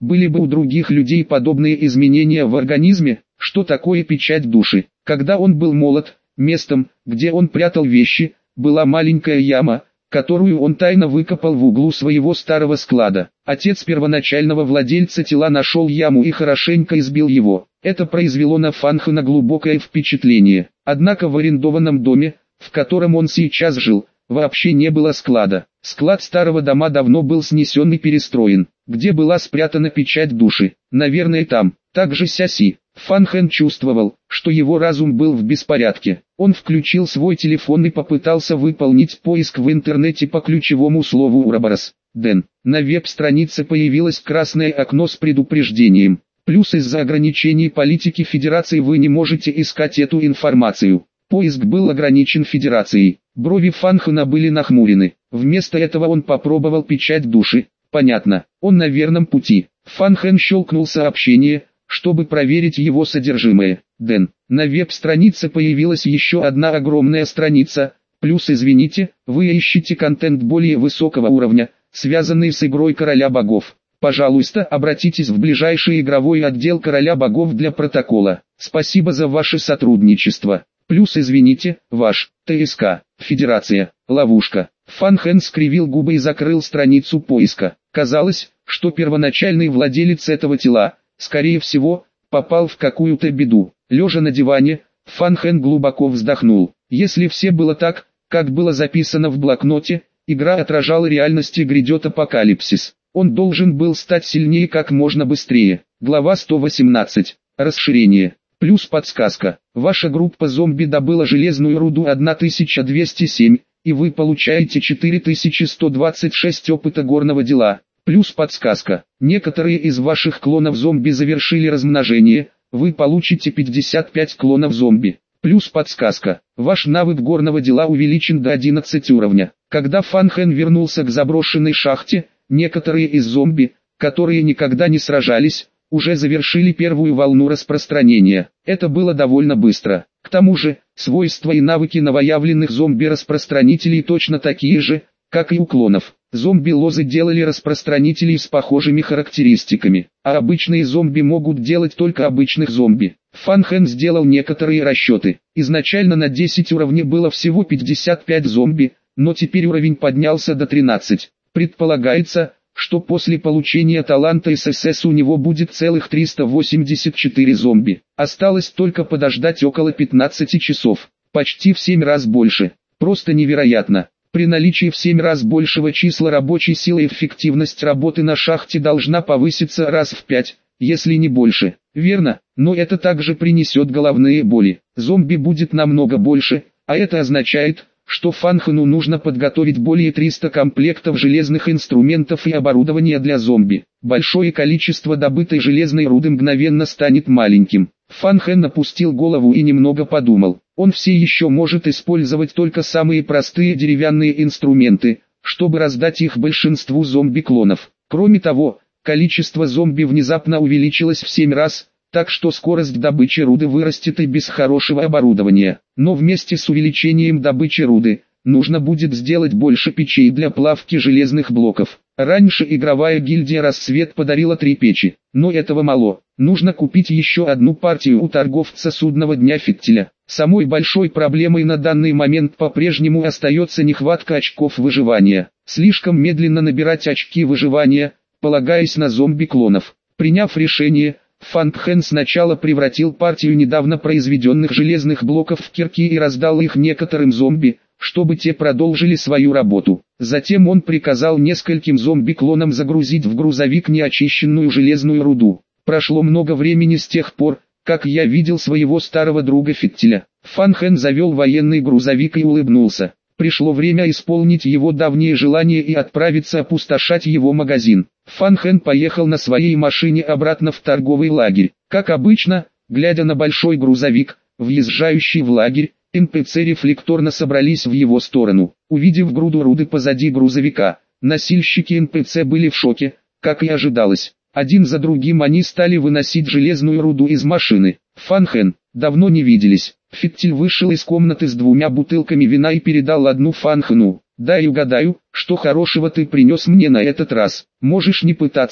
Были бы у других людей подобные изменения в организме? Что такое печать души? Когда он был молод, местом, где он прятал вещи, была маленькая яма, которую он тайно выкопал в углу своего старого склада. Отец первоначального владельца тела нашел яму и хорошенько избил его. Это произвело на Фанхена глубокое впечатление. Однако в арендованном доме, в котором он сейчас жил, вообще не было склада. Склад старого дома давно был снесен и перестроен. Где была спрятана печать души? Наверное, там. Также Сяси. Фанхен чувствовал, что его разум был в беспорядке. Он включил свой телефон и попытался выполнить поиск в интернете по ключевому слову «Уроборос». Дэн. На веб-странице появилось красное окно с предупреждением. Плюс из-за ограничений политики Федерации вы не можете искать эту информацию. Поиск был ограничен Федерацией. Брови Фанхена были нахмурены. Вместо этого он попробовал печать души. Понятно, он на верном пути. Фанхен щелкнул сообщение, чтобы проверить его содержимое. Дэн. На веб-странице появилась еще одна огромная страница. Плюс извините, вы ищете контент более высокого уровня, связанный с игрой Короля Богов. Пожалуйста, обратитесь в ближайший игровой отдел Короля Богов для протокола. Спасибо за ваше сотрудничество. Плюс извините, ваш, ТСК, Федерация, ловушка. Фанхен скривил губы и закрыл страницу поиска. Казалось, что первоначальный владелец этого тела, скорее всего, попал в какую-то беду. Лежа на диване, Фанхен глубоко вздохнул. Если все было так, как было записано в блокноте, игра отражала реальность и грядет апокалипсис. Он должен был стать сильнее как можно быстрее. Глава 118. Расширение. Плюс подсказка. Ваша группа зомби добыла железную руду 1207, и вы получаете 4126 опыта горного дела. Плюс подсказка. Некоторые из ваших клонов зомби завершили размножение, вы получите 55 клонов зомби. Плюс подсказка. Ваш навык горного дела увеличен до 11 уровня. Когда Фанхен вернулся к заброшенной шахте, некоторые из зомби, которые никогда не сражались, уже завершили первую волну распространения. Это было довольно быстро. К тому же, свойства и навыки новоявленных зомби-распространителей точно такие же, как и у клонов. Зомби-лозы делали распространителей с похожими характеристиками, а обычные зомби могут делать только обычных зомби. Фанхен сделал некоторые расчеты. Изначально на 10 уровней было всего 55 зомби, но теперь уровень поднялся до 13. Предполагается, что после получения таланта ССС у него будет целых 384 зомби. Осталось только подождать около 15 часов, почти в 7 раз больше. Просто невероятно. При наличии в 7 раз большего числа рабочей силы эффективность работы на шахте должна повыситься раз в 5, если не больше. Верно, но это также принесет головные боли. Зомби будет намного больше, а это означает, что Фанхену нужно подготовить более 300 комплектов железных инструментов и оборудования для зомби. Большое количество добытой железной руды мгновенно станет маленьким. Фанхен опустил голову и немного подумал. Он все еще может использовать только самые простые деревянные инструменты, чтобы раздать их большинству зомби-клонов. Кроме того, количество зомби внезапно увеличилось в 7 раз, так что скорость добычи руды вырастет и без хорошего оборудования. Но вместе с увеличением добычи руды, нужно будет сделать больше печей для плавки железных блоков. Раньше игровая гильдия «Рассвет» подарила 3 печи, но этого мало. Нужно купить еще одну партию у торговца судного дня Фиттеля. Самой большой проблемой на данный момент по-прежнему остается нехватка очков выживания. Слишком медленно набирать очки выживания, полагаясь на зомби-клонов. Приняв решение, Фанхен сначала превратил партию недавно произведенных железных блоков в кирки и раздал их некоторым зомби, чтобы те продолжили свою работу. Затем он приказал нескольким зомби-клонам загрузить в грузовик неочищенную железную руду. Прошло много времени с тех пор, как я видел своего старого друга Фиттеля. Фанхен завел военный грузовик и улыбнулся. Пришло время исполнить его давнее желание и отправиться опустошать его магазин. Фанхен поехал на своей машине обратно в торговый лагерь. Как обычно, глядя на большой грузовик, въезжающий в лагерь, НПЦ рефлекторно собрались в его сторону. Увидев груду руды позади грузовика, носильщики НПЦ были в шоке, как и ожидалось. Один за другим они стали выносить железную руду из машины. Фанхен, давно не виделись. Фиттель вышел из комнаты с 2 бутылками вина и передал одну Фанхену. «Дай угадаю, что хорошего ты принес мне на этот раз. Можешь не пытаться,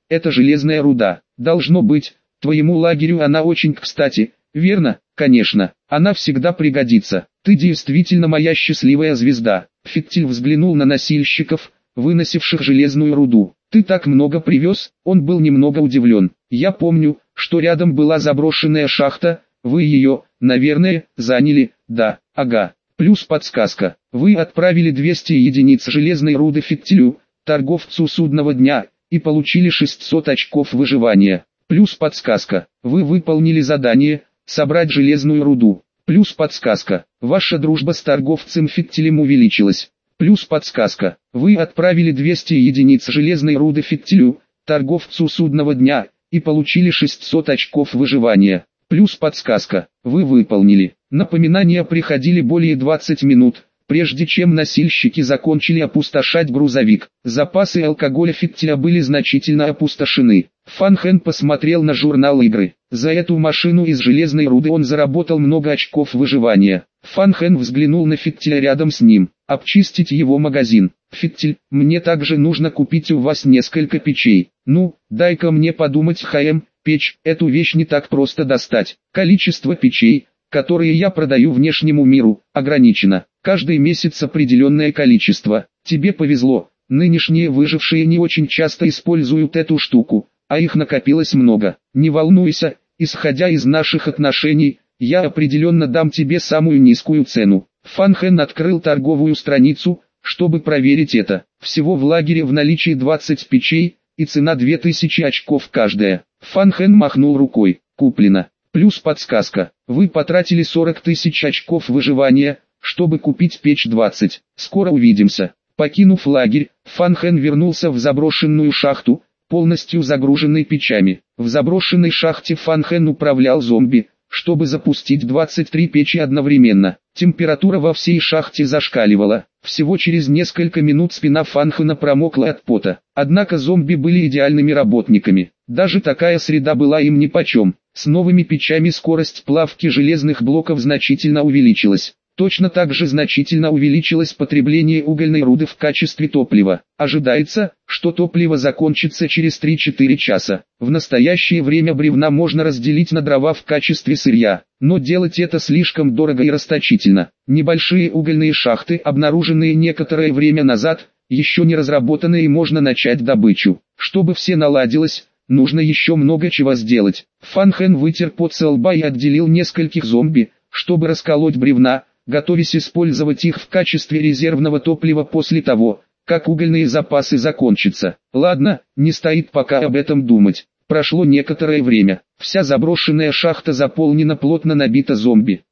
это железная руда. Должно быть, твоему лагерю она очень кстати, верно? Конечно, она всегда пригодится. Ты действительно моя счастливая звезда. Фиттиль взглянул на носильщиков, выносивших железную руду. Ты так много привез? Он был немного удивлен. Я помню, что рядом была заброшенная шахта, вы ее, наверное, заняли, да, ага. Плюс подсказка. Вы отправили 200 единиц железной руды Фиттилю, торговцу судного дня, и получили 600 очков выживания. Плюс подсказка. Вы выполнили задание собрать железную руду. Плюс подсказка. Ваша дружба с торговцем Фиттилем увеличилась. Плюс подсказка. Вы отправили 200 единиц железной руды Фиттилю, торговцу судного дня, и получили 600 очков выживания. Плюс подсказка. Вы выполнили. Напоминания приходили более 20 минут, прежде чем носильщики закончили опустошать грузовик. Запасы алкоголя Фиттиля были значительно опустошены. Фан Хэн посмотрел на журнал игры. За эту машину из железной руды он заработал много очков выживания. Фан Хэн взглянул на Фиттиля рядом с ним. Обчистить его магазин. Фиттиль, мне также нужно купить у вас несколько печей. Ну, дай-ка мне подумать, ХМ, печь, эту вещь не так просто достать. Количество печей, которые я продаю внешнему миру, ограничено. Каждый месяц определенное количество. Тебе повезло, нынешние выжившие не очень часто используют эту штуку, а их накопилось много. Не волнуйся, исходя из наших отношений, я определенно дам тебе самую низкую цену. Фан Хэн открыл торговую страницу, чтобы проверить это. Всего в лагере в наличии 20 печей, и цена 2000 очков каждая. Фан Хэн махнул рукой. Куплено. Плюс подсказка. Вы потратили 40 тысяч очков выживания, чтобы купить печь 20. Скоро увидимся. Покинув лагерь, Фан Хэн вернулся в заброшенную шахту, полностью загруженной печами. В заброшенной шахте Фан Хэн управлял зомби, чтобы запустить 23 печи одновременно. Температура во всей шахте зашкаливала. Всего через несколько минут спина Фан Хэна промокла от пота. Однако зомби были идеальными работниками. Даже такая среда была им нипочем. С новыми печами скорость плавки железных блоков значительно увеличилась. Точно так же значительно увеличилось потребление угольной руды в качестве топлива. Ожидается, что топливо закончится через 3-4 часа. В настоящее время бревна можно разделить на дрова в качестве сырья, но делать это слишком дорого и расточительно. Небольшие угольные шахты, обнаруженные некоторое время назад, еще не разработаны и можно начать добычу. Чтобы все наладилось, нужно еще много чего сделать. Фан Хэн вытер пот со лба и отделил нескольких зомби, чтобы расколоть бревна, готовясь использовать их в качестве резервного топлива после того, как угольные запасы закончатся. Ладно, не стоит пока об этом думать. Прошло некоторое время. Вся заброшенная шахта заполнена, плотно набита зомби.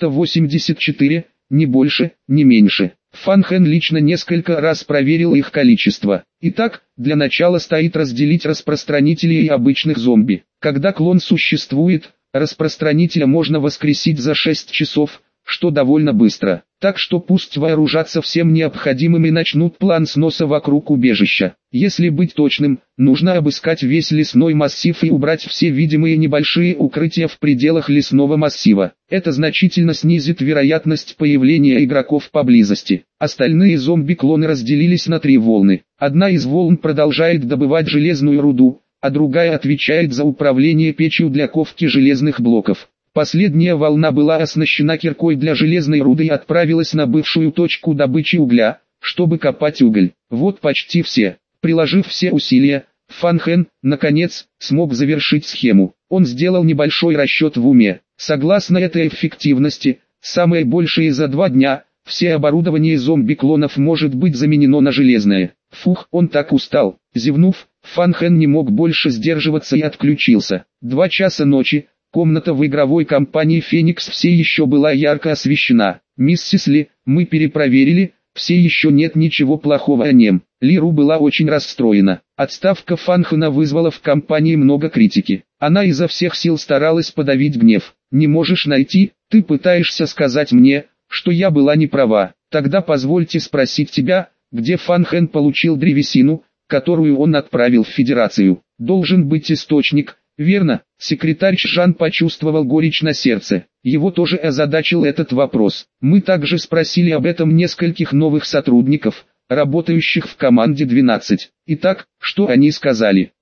384, не больше, не меньше. Фан Хэн лично несколько раз проверил их количество. Итак, для начала стоит разделить распространителей и обычных зомби. Когда клон существует, распространителя можно воскресить за 6 часов, что довольно быстро. Так что пусть вооружатся всем необходимым и начнут план сноса вокруг убежища. Если быть точным, нужно обыскать весь лесной массив и убрать все видимые небольшие укрытия в пределах лесного массива. Это значительно снизит вероятность появления игроков поблизости. Остальные зомби-клоны разделились на 3 волны. Одна из волн продолжает добывать железную руду, а другая отвечает за управление печью для ковки железных блоков. Последняя волна была оснащена киркой для железной руды и отправилась на бывшую точку добычи угля, чтобы копать уголь. Вот почти все. Приложив все усилия, Фан Хэн, наконец, смог завершить схему. Он сделал небольшой расчет в уме. Согласно этой эффективности, самое большее за 2 дня, все оборудование зомби-клонов может быть заменено на железное. Фух, он так устал. Зевнув, Фан Хэн не мог больше сдерживаться и отключился. 2 часа ночи. Комната в игровой компании «Феникс» все еще была ярко освещена. «Миссис Ли, мы перепроверили, все еще нет ничего плохого о нем». Ли Ру была очень расстроена. Отставка Фан Хэна вызвала в компании много критики. Она изо всех сил старалась подавить гнев. «Не можешь найти? Ты пытаешься сказать мне, что я была не права. Тогда позвольте спросить тебя, где Фан Хэн получил древесину, которую он отправил в Федерацию. Должен быть источник». Верно, секретарь Жан почувствовал горечь на сердце. Его тоже озадачил этот вопрос. Мы также спросили об этом нескольких новых сотрудников, работающих в команде 12. Итак, что они сказали?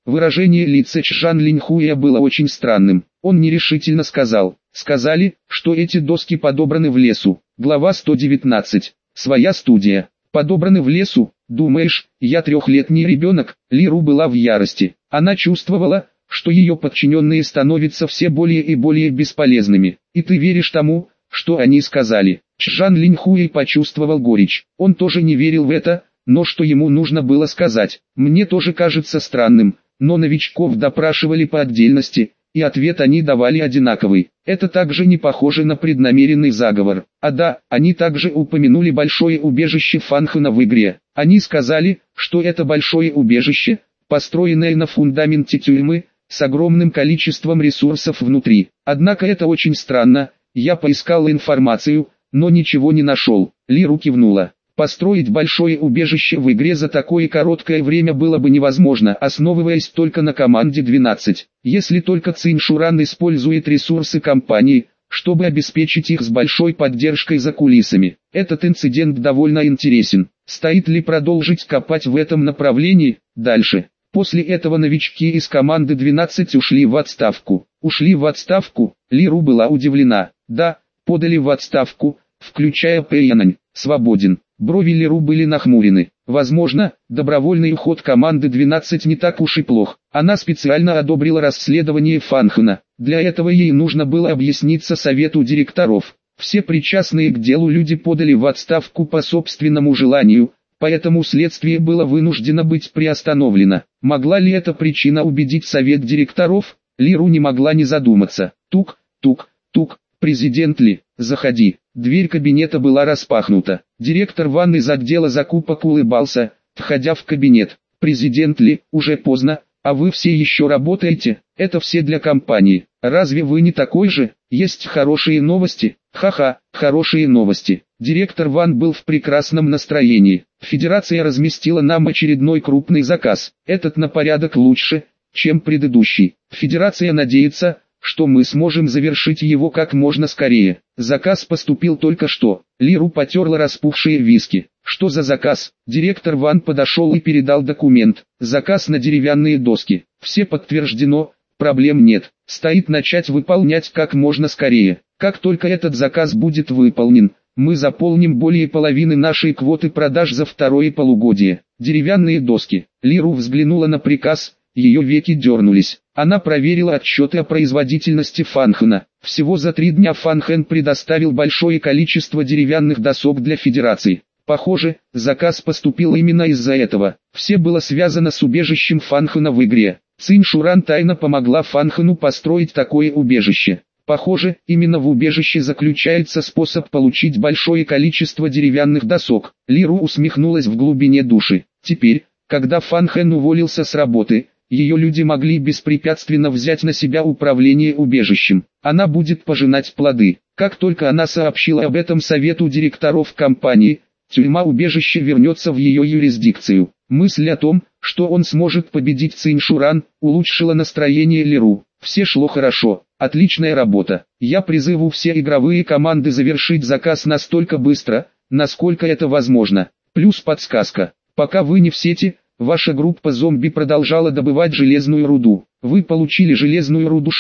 Выражение лица Чжан Линьхуя было очень странным. Он нерешительно сказал: «Сказали, что эти доски подобраны в лесу». Глава 119. Своя студия. Подобраны в лесу, думаешь, я трехлетний ребенок? Ли Ру была в ярости. Она чувствовала, что ее подчиненные становятся все более и более бесполезными. И ты веришь тому, что они сказали? Чжан Линьхуй почувствовал горечь. Он тоже не верил в это, но что ему нужно было сказать? Мне тоже кажется странным, но новичков допрашивали по отдельности, и ответ они давали одинаковый. Это также не похоже на преднамеренный заговор. А да, они также упомянули большое убежище Фанхена в игре. Они сказали, что это большое убежище, построенное на фундаменте тюрьмы, с огромным количеством ресурсов внутри. Однако это очень странно, я поискал информацию, но ничего не нашел. Ли Ру кивнула. Построить большое убежище в игре за такое короткое время было бы невозможно, основываясь только на команде 12. Если только Цин Шуран использует ресурсы компании, чтобы обеспечить их с большой поддержкой за кулисами. Этот инцидент довольно интересен. Стоит ли продолжить копать в этом направлении? Дальше. После этого новички из команды 12 ушли в отставку. Ушли в отставку? Ли Ру была удивлена. Да, подали в отставку, включая Пэйянань. Свободен. Брови Ли Ру были нахмурены. Возможно, добровольный уход команды 12 не так уж и плох. Она специально одобрила расследование Фанхена. Для этого ей нужно было объясниться совету директоров. Все причастные к делу люди подали в отставку по собственному желанию, поэтому следствие было вынуждено быть приостановлено. Могла ли эта причина убедить совет директоров? Ли Ру не могла не задуматься. Тук, тук, тук. Президент Ли, заходи. Дверь кабинета была распахнута. Директор Ван из отдела закупок улыбался, входя в кабинет. Президент Ли, уже поздно, а вы все еще работаете? Это все для компании. Разве вы не такой же? Есть хорошие новости? Ха-ха, хорошие новости. Директор Ван был в прекрасном настроении. Федерация разместила нам очередной крупный заказ. Этот на порядок лучше, чем предыдущий. Федерация надеется, что мы сможем завершить его как можно скорее. Заказ поступил только что. Ли Ру потерла распухшие виски. Что за заказ? Директор Ван подошел и передал документ. Заказ на деревянные доски. Все подтверждено, проблем нет. Стоит начать выполнять как можно скорее. Как только этот заказ будет выполнен, мы заполним более половины нашей квоты продаж за второе полугодие. Деревянные доски. Ли Ру взглянула на приказ. Ее веки дернулись. Она проверила отчеты о производительности Фанхена. Всего за 3 дня Фанхен предоставил большое количество деревянных досок для Федерации. Похоже, заказ поступил именно из-за этого. Все было связано с убежищем Фанхена в игре. Цин Шуран тайно помогла Фанхену построить такое убежище. Похоже, именно в убежище заключается способ получить большое количество деревянных досок. Ли Ру усмехнулась в глубине души. Теперь, когда Фанхен уволился с работы, ее люди могли беспрепятственно взять на себя управление убежищем. Она будет пожинать плоды. Как только она сообщила об этом совету директоров компании, тюрьма-убежище вернется в ее юрисдикцию. Мысль о том, что он сможет победить Цин Шуран, улучшила настроение Ли Ру. Все шло хорошо. Отличная работа. Я призыву все игровые команды завершить заказ настолько быстро, насколько это возможно. Плюс подсказка. Пока вы не в сети, ваша группа зомби продолжала добывать железную руду. Вы получили железную руду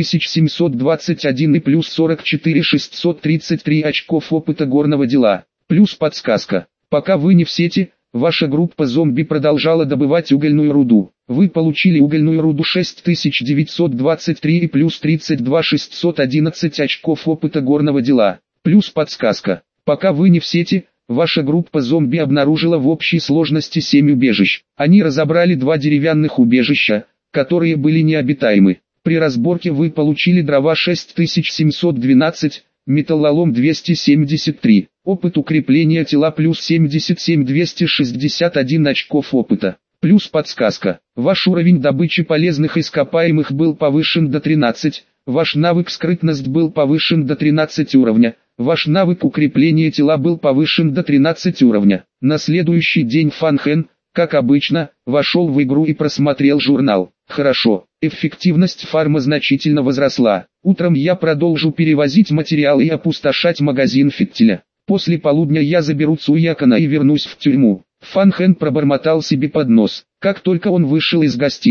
6721 и плюс 44 633 очков опыта горного дела. Плюс подсказка. Пока вы не в сети, ваша группа зомби продолжала добывать угольную руду. Вы получили угольную руду 6923 и плюс 32 611 очков опыта горного дела. Плюс подсказка. Пока вы не в сети, ваша группа зомби обнаружила в общей сложности 7 убежищ. Они разобрали 2 деревянных убежища, которые были необитаемы. При разборке вы получили дрова 6712, металлолом 273, опыт укрепления тела плюс 77 261 очков опыта. Плюс подсказка. Ваш уровень добычи полезных ископаемых был повышен до 13, ваш навык скрытность был повышен до 13 уровня. Ваш навык укрепления тела был повышен до 13 уровня. На следующий день Фанхен, как обычно, вошел в игру и просмотрел журнал. Хорошо, эффективность фарма значительно возросла. Утром я продолжу перевозить материалы и опустошать магазин фитиля. После полудня я заберу Цуякана и вернусь в тюрьму. Фанхен пробормотал себе под нос. Как только он вышел из гостиной,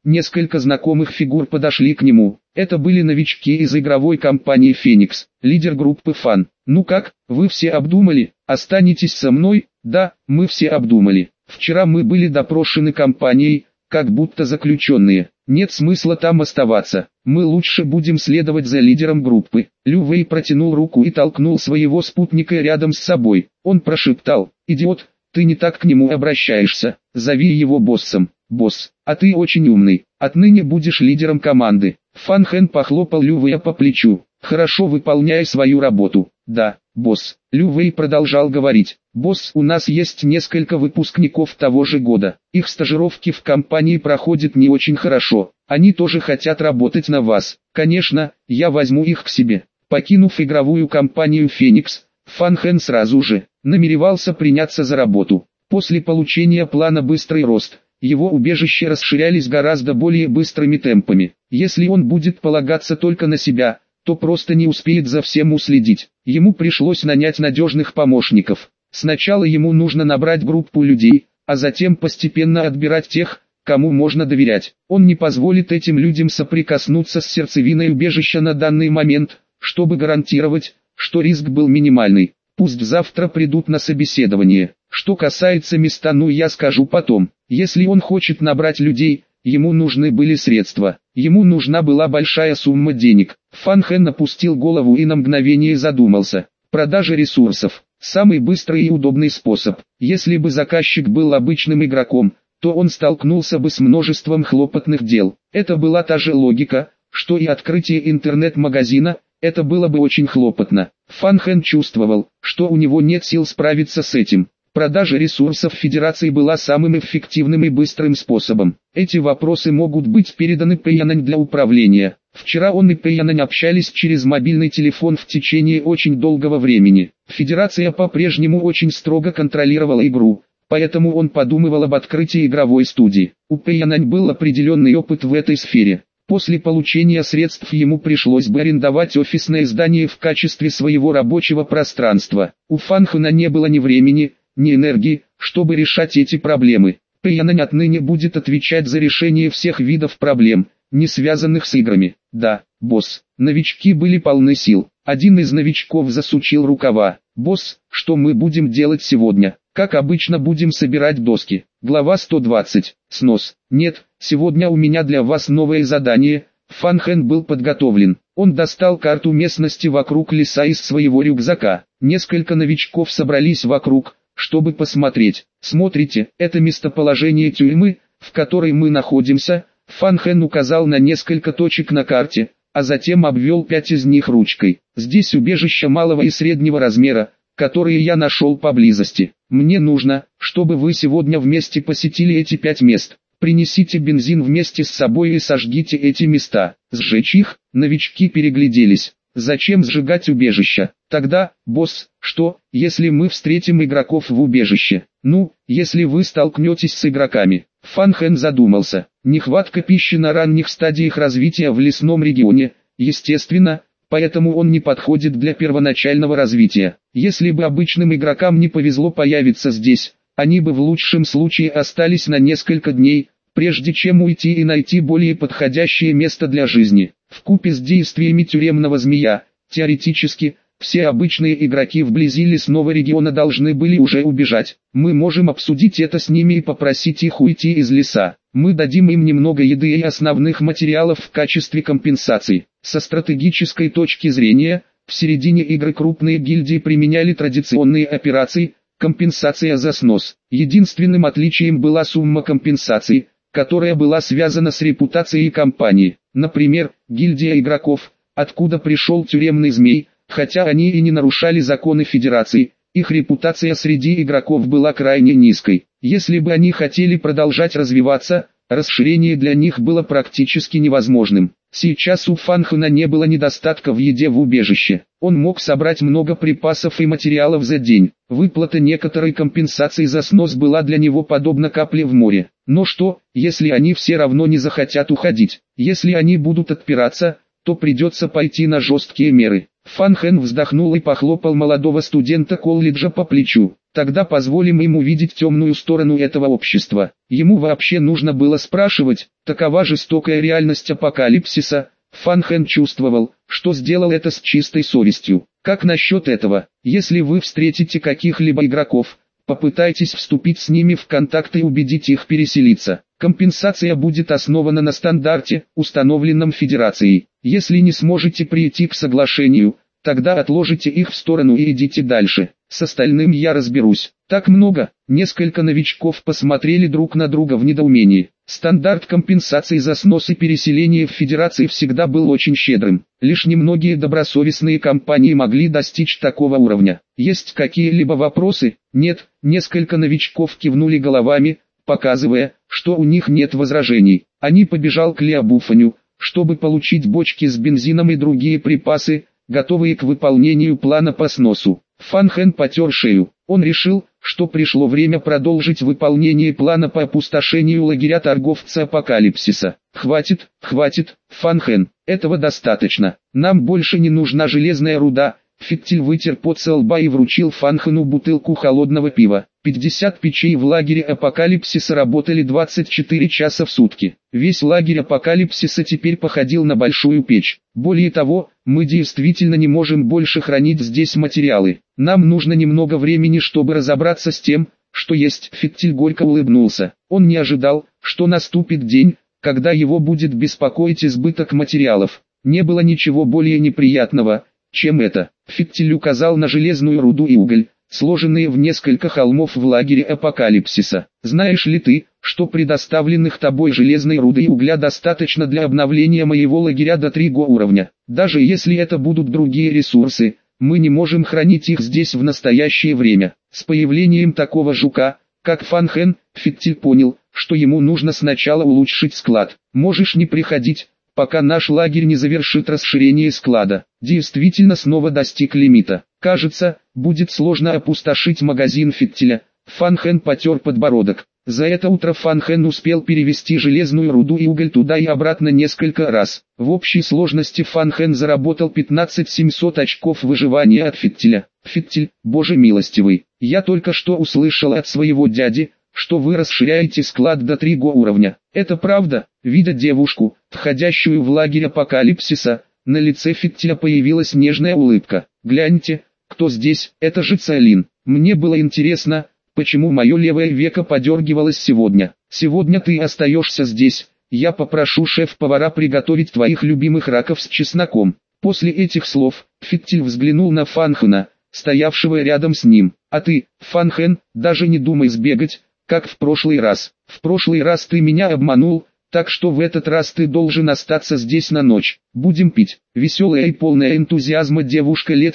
несколько знакомых фигур подошли к нему. Это были новички из игровой компании «Феникс», лидер группы «Фан». «Ну как, вы все обдумали? Останетесь со мной?» «Да, мы все обдумали. Вчера мы были допрошены компанией, как будто заключенные. Нет смысла там оставаться. Мы лучше будем следовать за лидером группы». Лю Вэй протянул руку и толкнул своего спутника рядом с собой. Он прошептал: «Идиот, ты не так к нему обращаешься, зови его боссом». «Босс, а ты очень умный, отныне будешь лидером команды». Фан Хэн похлопал Лю Вэя по плечу. «Хорошо выполняй свою работу». «Да, босс». Лю Вэй продолжал говорить: «Босс, у нас есть несколько выпускников того же года. Их стажировки в компании проходят не очень хорошо. Они тоже хотят работать на вас. Конечно, я возьму их к себе». Покинув игровую компанию «Феникс», Фан Хэн сразу же намеревался приняться за работу. После получения плана «Быстрый рост», его убежища расширялись гораздо более быстрыми темпами. Если он будет полагаться только на себя, то просто не успеет за всем уследить. Ему пришлось нанять надежных помощников. Сначала ему нужно набрать группу людей, а затем постепенно отбирать тех, кому можно доверять. Он не позволит этим людям соприкоснуться с сердцевиной убежища на данный момент, чтобы гарантировать, что риск был минимальный. Пусть завтра придут на собеседование. Что касается места, я скажу потом. Если он хочет набрать людей, ему нужны были средства. Ему нужна была большая сумма денег. Фан Хэн опустил голову и на мгновение задумался. Продажа ресурсов – самый быстрый и удобный способ. Если бы заказчик был обычным игроком, то он столкнулся бы с множеством хлопотных дел. Это была та же логика, что и открытие интернет-магазина. Это было бы очень хлопотно. Фан Хэн чувствовал, что у него нет сил справиться с этим. Продажа ресурсов Федерации была самым эффективным и быстрым способом. Эти вопросы могут быть переданы Пэйянань для управления. Вчера он и Пэйянань общались через мобильный телефон в течение очень долгого времени. Федерация по-прежнему очень строго контролировала игру, поэтому он подумывал об открытии игровой студии. У Пэйянань был определенный опыт в этой сфере. После получения средств ему пришлось бы арендовать офисное здание в качестве своего рабочего пространства. У Фан Хэна не было ни времени, ни энергии, чтобы решать эти проблемы. Пэйянань отныне будет отвечать за решение всех видов проблем, не связанных с играми. «Да, босс». Новички были полны сил. Один из новичков засучил рукава. «Босс, что мы будем делать сегодня?» «Как обычно, будем собирать доски». Глава 120. Снос. «Нет, сегодня у меня для вас новое задание». Фан Хэн был подготовлен. Он достал карту местности вокруг леса из своего рюкзака. Несколько новичков собрались вокруг, чтобы посмотреть. «Смотрите, это местоположение тюрьмы, в которой мы находимся». Фан Хэн указал на несколько точек на карте, а затем обвел 5 из них ручкой. «Здесь убежища малого и среднего размера, которые я нашел поблизости. Мне нужно, чтобы вы сегодня вместе посетили эти 5 мест. Принесите бензин вместе с собой и сожгите эти места». Сжечь их? Новички перегляделись. «Зачем сжигать убежища?» «Тогда, босс, что, если мы встретим игроков в убежище?» Если вы столкнетесь с игроками». Фан Хэн задумался. Нехватка пищи на ранних стадиях развития в лесном регионе, естественно, поэтому он не подходит для первоначального развития. Если бы обычным игрокам не повезло появиться здесь, они бы в лучшем случае остались на несколько дней, прежде чем уйти и найти более подходящее место для жизни. Вкупе с действиями тюремного змея, теоретически, все обычные игроки вблизи лесного региона должны были уже убежать. Мы можем обсудить это с ними и попросить их уйти из леса. Мы дадим им немного еды и основных материалов в качестве компенсации. Со стратегической точки зрения, в середине игры крупные гильдии применяли традиционные операции, компенсация за снос. Единственным отличием была сумма компенсации, которая была связана с репутацией компании. Например, гильдия игроков, откуда пришел тюремный змей, хотя они и не нарушали законы Федерации, их репутация среди игроков была крайне низкой. Если бы они хотели продолжать развиваться, расширение для них было практически невозможным. Сейчас у Фан Хэна не было недостатка в еде в убежище. Он мог собрать много припасов и материалов за день. Выплата некоторой компенсации за снос была для него подобна капле в море. Но что, если они все равно не захотят уходить? Если они будут отпираться, то придется пойти на жесткие меры. Фан Хэн вздохнул и похлопал молодого студента колледжа по плечу. Тогда позволим им увидеть темную сторону этого общества. Ему вообще нужно было спрашивать, такова жестокая реальность апокалипсиса. Фан Хэн чувствовал, что сделал это с чистой совестью. Как насчет этого? Если вы встретите каких-либо игроков, попытайтесь вступить с ними в контакт и убедить их переселиться. Компенсация будет основана на стандарте, установленном Федерацией. Если не сможете прийти к соглашению, тогда отложите их в сторону и идите дальше. С остальным я разберусь. Так много. Несколько новичков посмотрели друг на друга в недоумении. Стандарт компенсации за снос и переселение в Федерации всегда был очень щедрым. Лишь немногие добросовестные компании могли достичь такого уровня. Есть какие-либо вопросы? Нет. Несколько новичков кивнули головами, показывая, что у них нет возражений. Они побежал к Леобуфаню, чтобы получить бочки с бензином и другие припасы, готовые к выполнению плана по сносу. Фан Хэн потер шею. Он решил, что пришло время продолжить выполнение плана по опустошению лагеря торговца апокалипсиса. Хватит, Фан Хэн, этого достаточно. Нам больше не нужна железная руда. Фиттиль вытер пот со лба и вручил Фан Хэну бутылку холодного пива. 50 печей в лагере апокалипсиса работали 24 часа в сутки. Весь лагерь апокалипсиса теперь походил на большую печь. Более того, мы действительно не можем больше хранить здесь материалы. Нам нужно немного времени, чтобы разобраться с тем, что есть. Фиттиль горько улыбнулся. Он не ожидал, что наступит день, когда его будет беспокоить избыток материалов. Не было ничего более неприятного, чем это. Фиттиль указал на железную руду и уголь, сложенные в несколько холмов в лагере апокалипсиса. Знаешь ли ты, что предоставленных тобой железной руды и угля достаточно для обновления моего лагеря до 3 уровня? Даже если это будут другие ресурсы, мы не можем хранить их здесь в настоящее время. С появлением такого жука, как Фан Хэн, Фиттиль понял, что ему нужно сначала улучшить склад. Можешь не приходить, пока наш лагерь не завершит расширение склада. Действительно снова достиг лимита. Кажется, будет сложно опустошить магазин Фиттиля. Фан Хэн потер подбородок. За это утро Фан Хэн успел перевести железную руду и уголь туда и обратно несколько раз. В общей сложности Фан Хэн заработал 15700 очков выживания от Фиттиля. Фиттиль, боже милостивый, я только что услышал от своего дяди, что вы расширяете склад до 3 уровня. Это правда? Видя девушку, входящую в лагерь апокалипсиса, на лице Фиттиля появилась нежная улыбка. Гляньте, кто здесь, это же Цайлин. Мне было интересно, почему мое левое веко подергивалось сегодня. Сегодня ты остаешься здесь, я попрошу шеф-повара приготовить твоих любимых раков с чесноком. После этих слов, Фиттиль взглянул на Фан Хэна, стоявшего рядом с ним. А ты, Фан Хэн, даже не думай сбегать, как в прошлый раз. В прошлый раз ты меня обманул, так что в этот раз ты должен остаться здесь на ночь. Будем пить. Веселая и полная энтузиазма девушка лет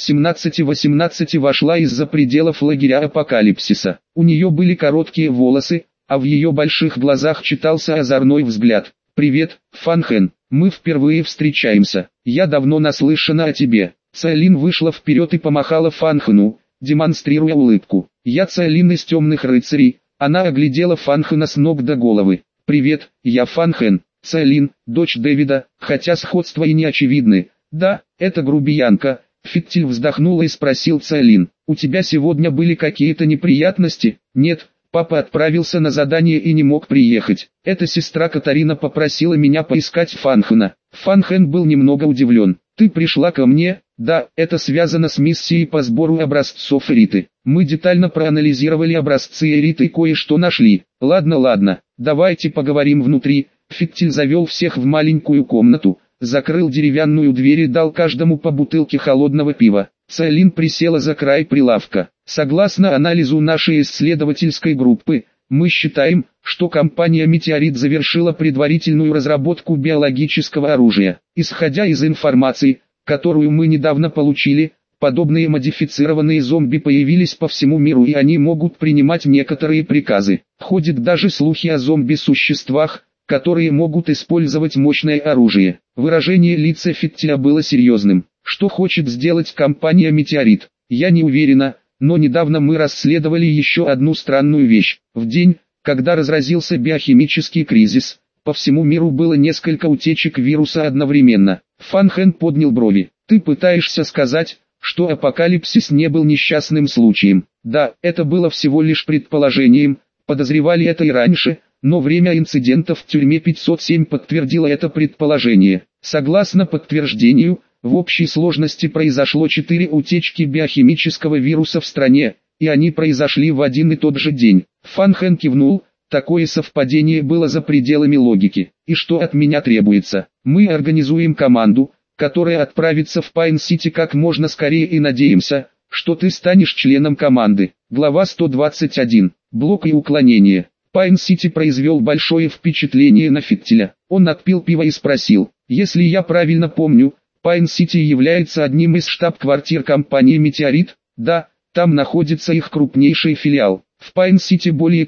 17-18 вошла из-за пределов лагеря апокалипсиса. У нее были короткие волосы, а в ее больших глазах читался озорной взгляд. «Привет, Фан Хэн, мы впервые встречаемся. Я давно наслышана о тебе». Цайлин вышла вперед и помахала Фан Хэну, демонстрируя улыбку. «Я Цайлин из Темных Рыцарей». Она оглядела Фан Хэна с ног до головы. «Привет, я Фан Хэн, Цайлин, дочь Дэвида, хотя сходства и не очевидны». «Да, это грубиянка». Фиттиль вздохнул и спросил Цайлин. «У тебя сегодня были какие-то неприятности?» «Нет, папа отправился на задание и не мог приехать. Эта сестра Катарина попросила меня поискать Фан Хэна». Фан Хэн был немного удивлен. «Ты пришла ко мне?» «Да, это связано с миссией по сбору образцов эриты. Мы детально проанализировали образцы эриты и кое-что нашли. Ладно, давайте поговорим внутри». Фиттиль завел всех в маленькую комнату, закрыл деревянную дверь и дал каждому по бутылке холодного пива. Цайлин присела за край прилавка. «Согласно анализу нашей исследовательской группы, мы считаем, что компания «Метеорит» завершила предварительную разработку биологического оружия. Исходя из информации, которую мы недавно получили, подобные модифицированные зомби появились по всему миру и они могут принимать некоторые приказы. Ходят даже слухи о зомби-существах, которые могут использовать мощное оружие». Выражение лица Фиттиля было серьезным. «Что хочет сделать компания «Метеорит»? Я не уверена, но недавно мы расследовали еще одну странную вещь. В день, когда разразился биохимический кризис, по всему миру было несколько утечек вируса одновременно». Фан Хэн поднял брови. «Ты пытаешься сказать, что апокалипсис не был несчастным случаем. Да, это было всего лишь предположением, подозревали это и раньше, но время инцидента в тюрьме 507 подтвердило это предположение. Согласно подтверждению, в общей сложности произошло 4 утечки биохимического вируса в стране, и они произошли в один и тот же день. Фан Хэн кивнул, такое совпадение было за пределами логики. И что от меня требуется? Мы организуем команду, которая отправится в Пайн-Сити как можно скорее и надеемся, что ты станешь членом команды. Глава 121. Блок и уклонение. Пайн-Сити произвел большое впечатление на Фиттеля. Он отпил пиво и спросил: «Если я правильно помню, Пайн-Сити является одним из штаб-квартир компании «Метеорит»?» «Да, там находится их крупнейший филиал. В Пайн-Сити более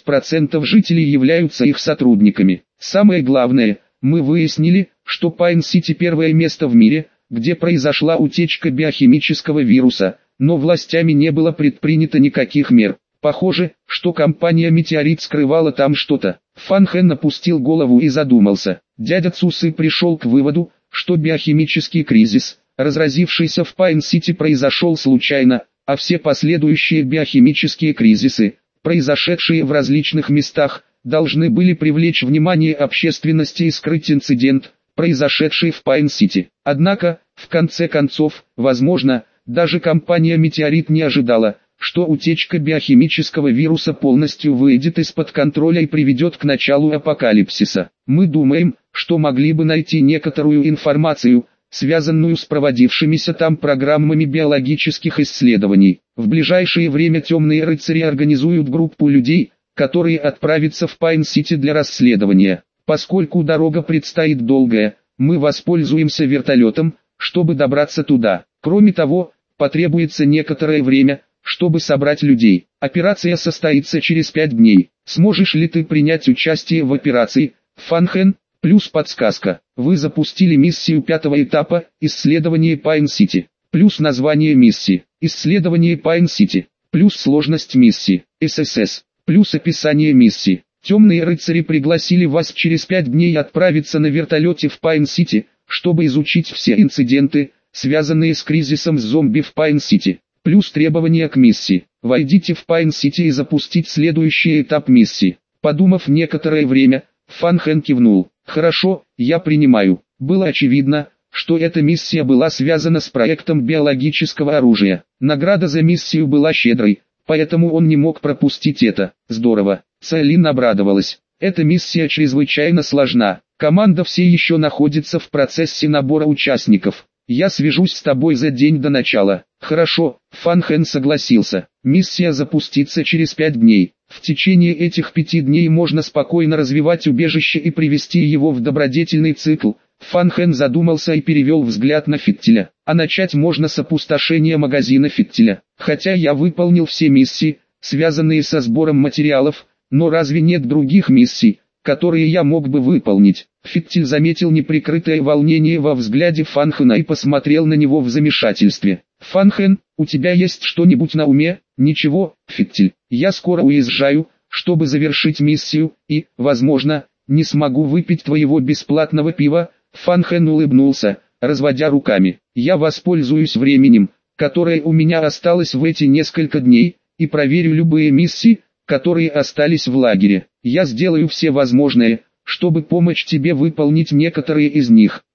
30% жителей являются их сотрудниками. Самое главное, мы выяснили, что Пайн-Сити первое место в мире, где произошла утечка биохимического вируса, но властями не было предпринято никаких мер. Похоже, что компания «Метеорит» скрывала там что-то». Фан Хэн опустил голову и задумался. Дядя Цусы пришел к выводу, что биохимический кризис, разразившийся в Пайн-Сити, произошел случайно, а все последующие биохимические кризисы, произошедшие в различных местах, должны были привлечь внимание общественности и скрыть инцидент, произошедший в Пайн-Сити. Однако, в конце концов, возможно, даже компания «Метеорит» не ожидала, что утечка биохимического вируса полностью выйдет из-под контроля и приведет к началу апокалипсиса. Мы думаем, что могли бы найти некоторую информацию, связанную с проводившимися там программами биологических исследований. В ближайшее время темные рыцари организуют группу людей, которые отправятся в Пайн-Сити для расследования. Поскольку дорога предстоит долгая, мы воспользуемся вертолетом, чтобы добраться туда. Кроме того, потребуется некоторое время, чтобы собрать людей. Операция состоится через 5 дней. Сможешь ли ты принять участие в операции, Фан Хэн? Плюс подсказка. Вы запустили миссию 5-го этапа, исследование Пайн-Сити. Плюс название миссии, исследование Пайн-Сити. Плюс сложность миссии, ССС. Плюс описание миссии. Темные рыцари пригласили вас через 5 дней отправиться на вертолете в Пайн-Сити, чтобы изучить все инциденты, связанные с кризисом зомби в Пайн-Сити. Плюс требования к миссии. Войдите в Пайн-Сити и запустить следующий этап миссии. Подумав некоторое время, Фан Хэн кивнул. Хорошо, я принимаю. Было очевидно, что эта миссия была связана с проектом биологического оружия. Награда за миссию была щедрой, поэтому он не мог пропустить это. Здорово. Цайлин обрадовалась. Эта миссия чрезвычайно сложна. Команда все еще находится в процессе набора участников. Я свяжусь с тобой за день до начала. Хорошо, Фан Хэн согласился. Миссия запустится через 5 дней. В течение этих 5 дней можно спокойно развивать убежище и привести его в добродетельный цикл. Фан Хэн задумался и перевел взгляд на Фиттеля. А начать можно с опустошения магазина Фиттеля. Хотя я выполнил все миссии, связанные со сбором материалов, но разве нет других миссий, которые я мог бы выполнить? Фиттель заметил неприкрытое волнение во взгляде Фан Хэна и посмотрел на него в замешательстве. Фан Хэн, у тебя есть что-нибудь на уме? Ничего, Фиттель, я скоро уезжаю, чтобы завершить миссию, и, возможно, не смогу выпить твоего бесплатного пива. Фан Хэн улыбнулся, разводя руками. Я воспользуюсь временем, которое у меня осталось в эти несколько дней, и проверю любые миссии, которые остались в лагере. Я сделаю все возможное, чтобы помочь тебе выполнить некоторые из них.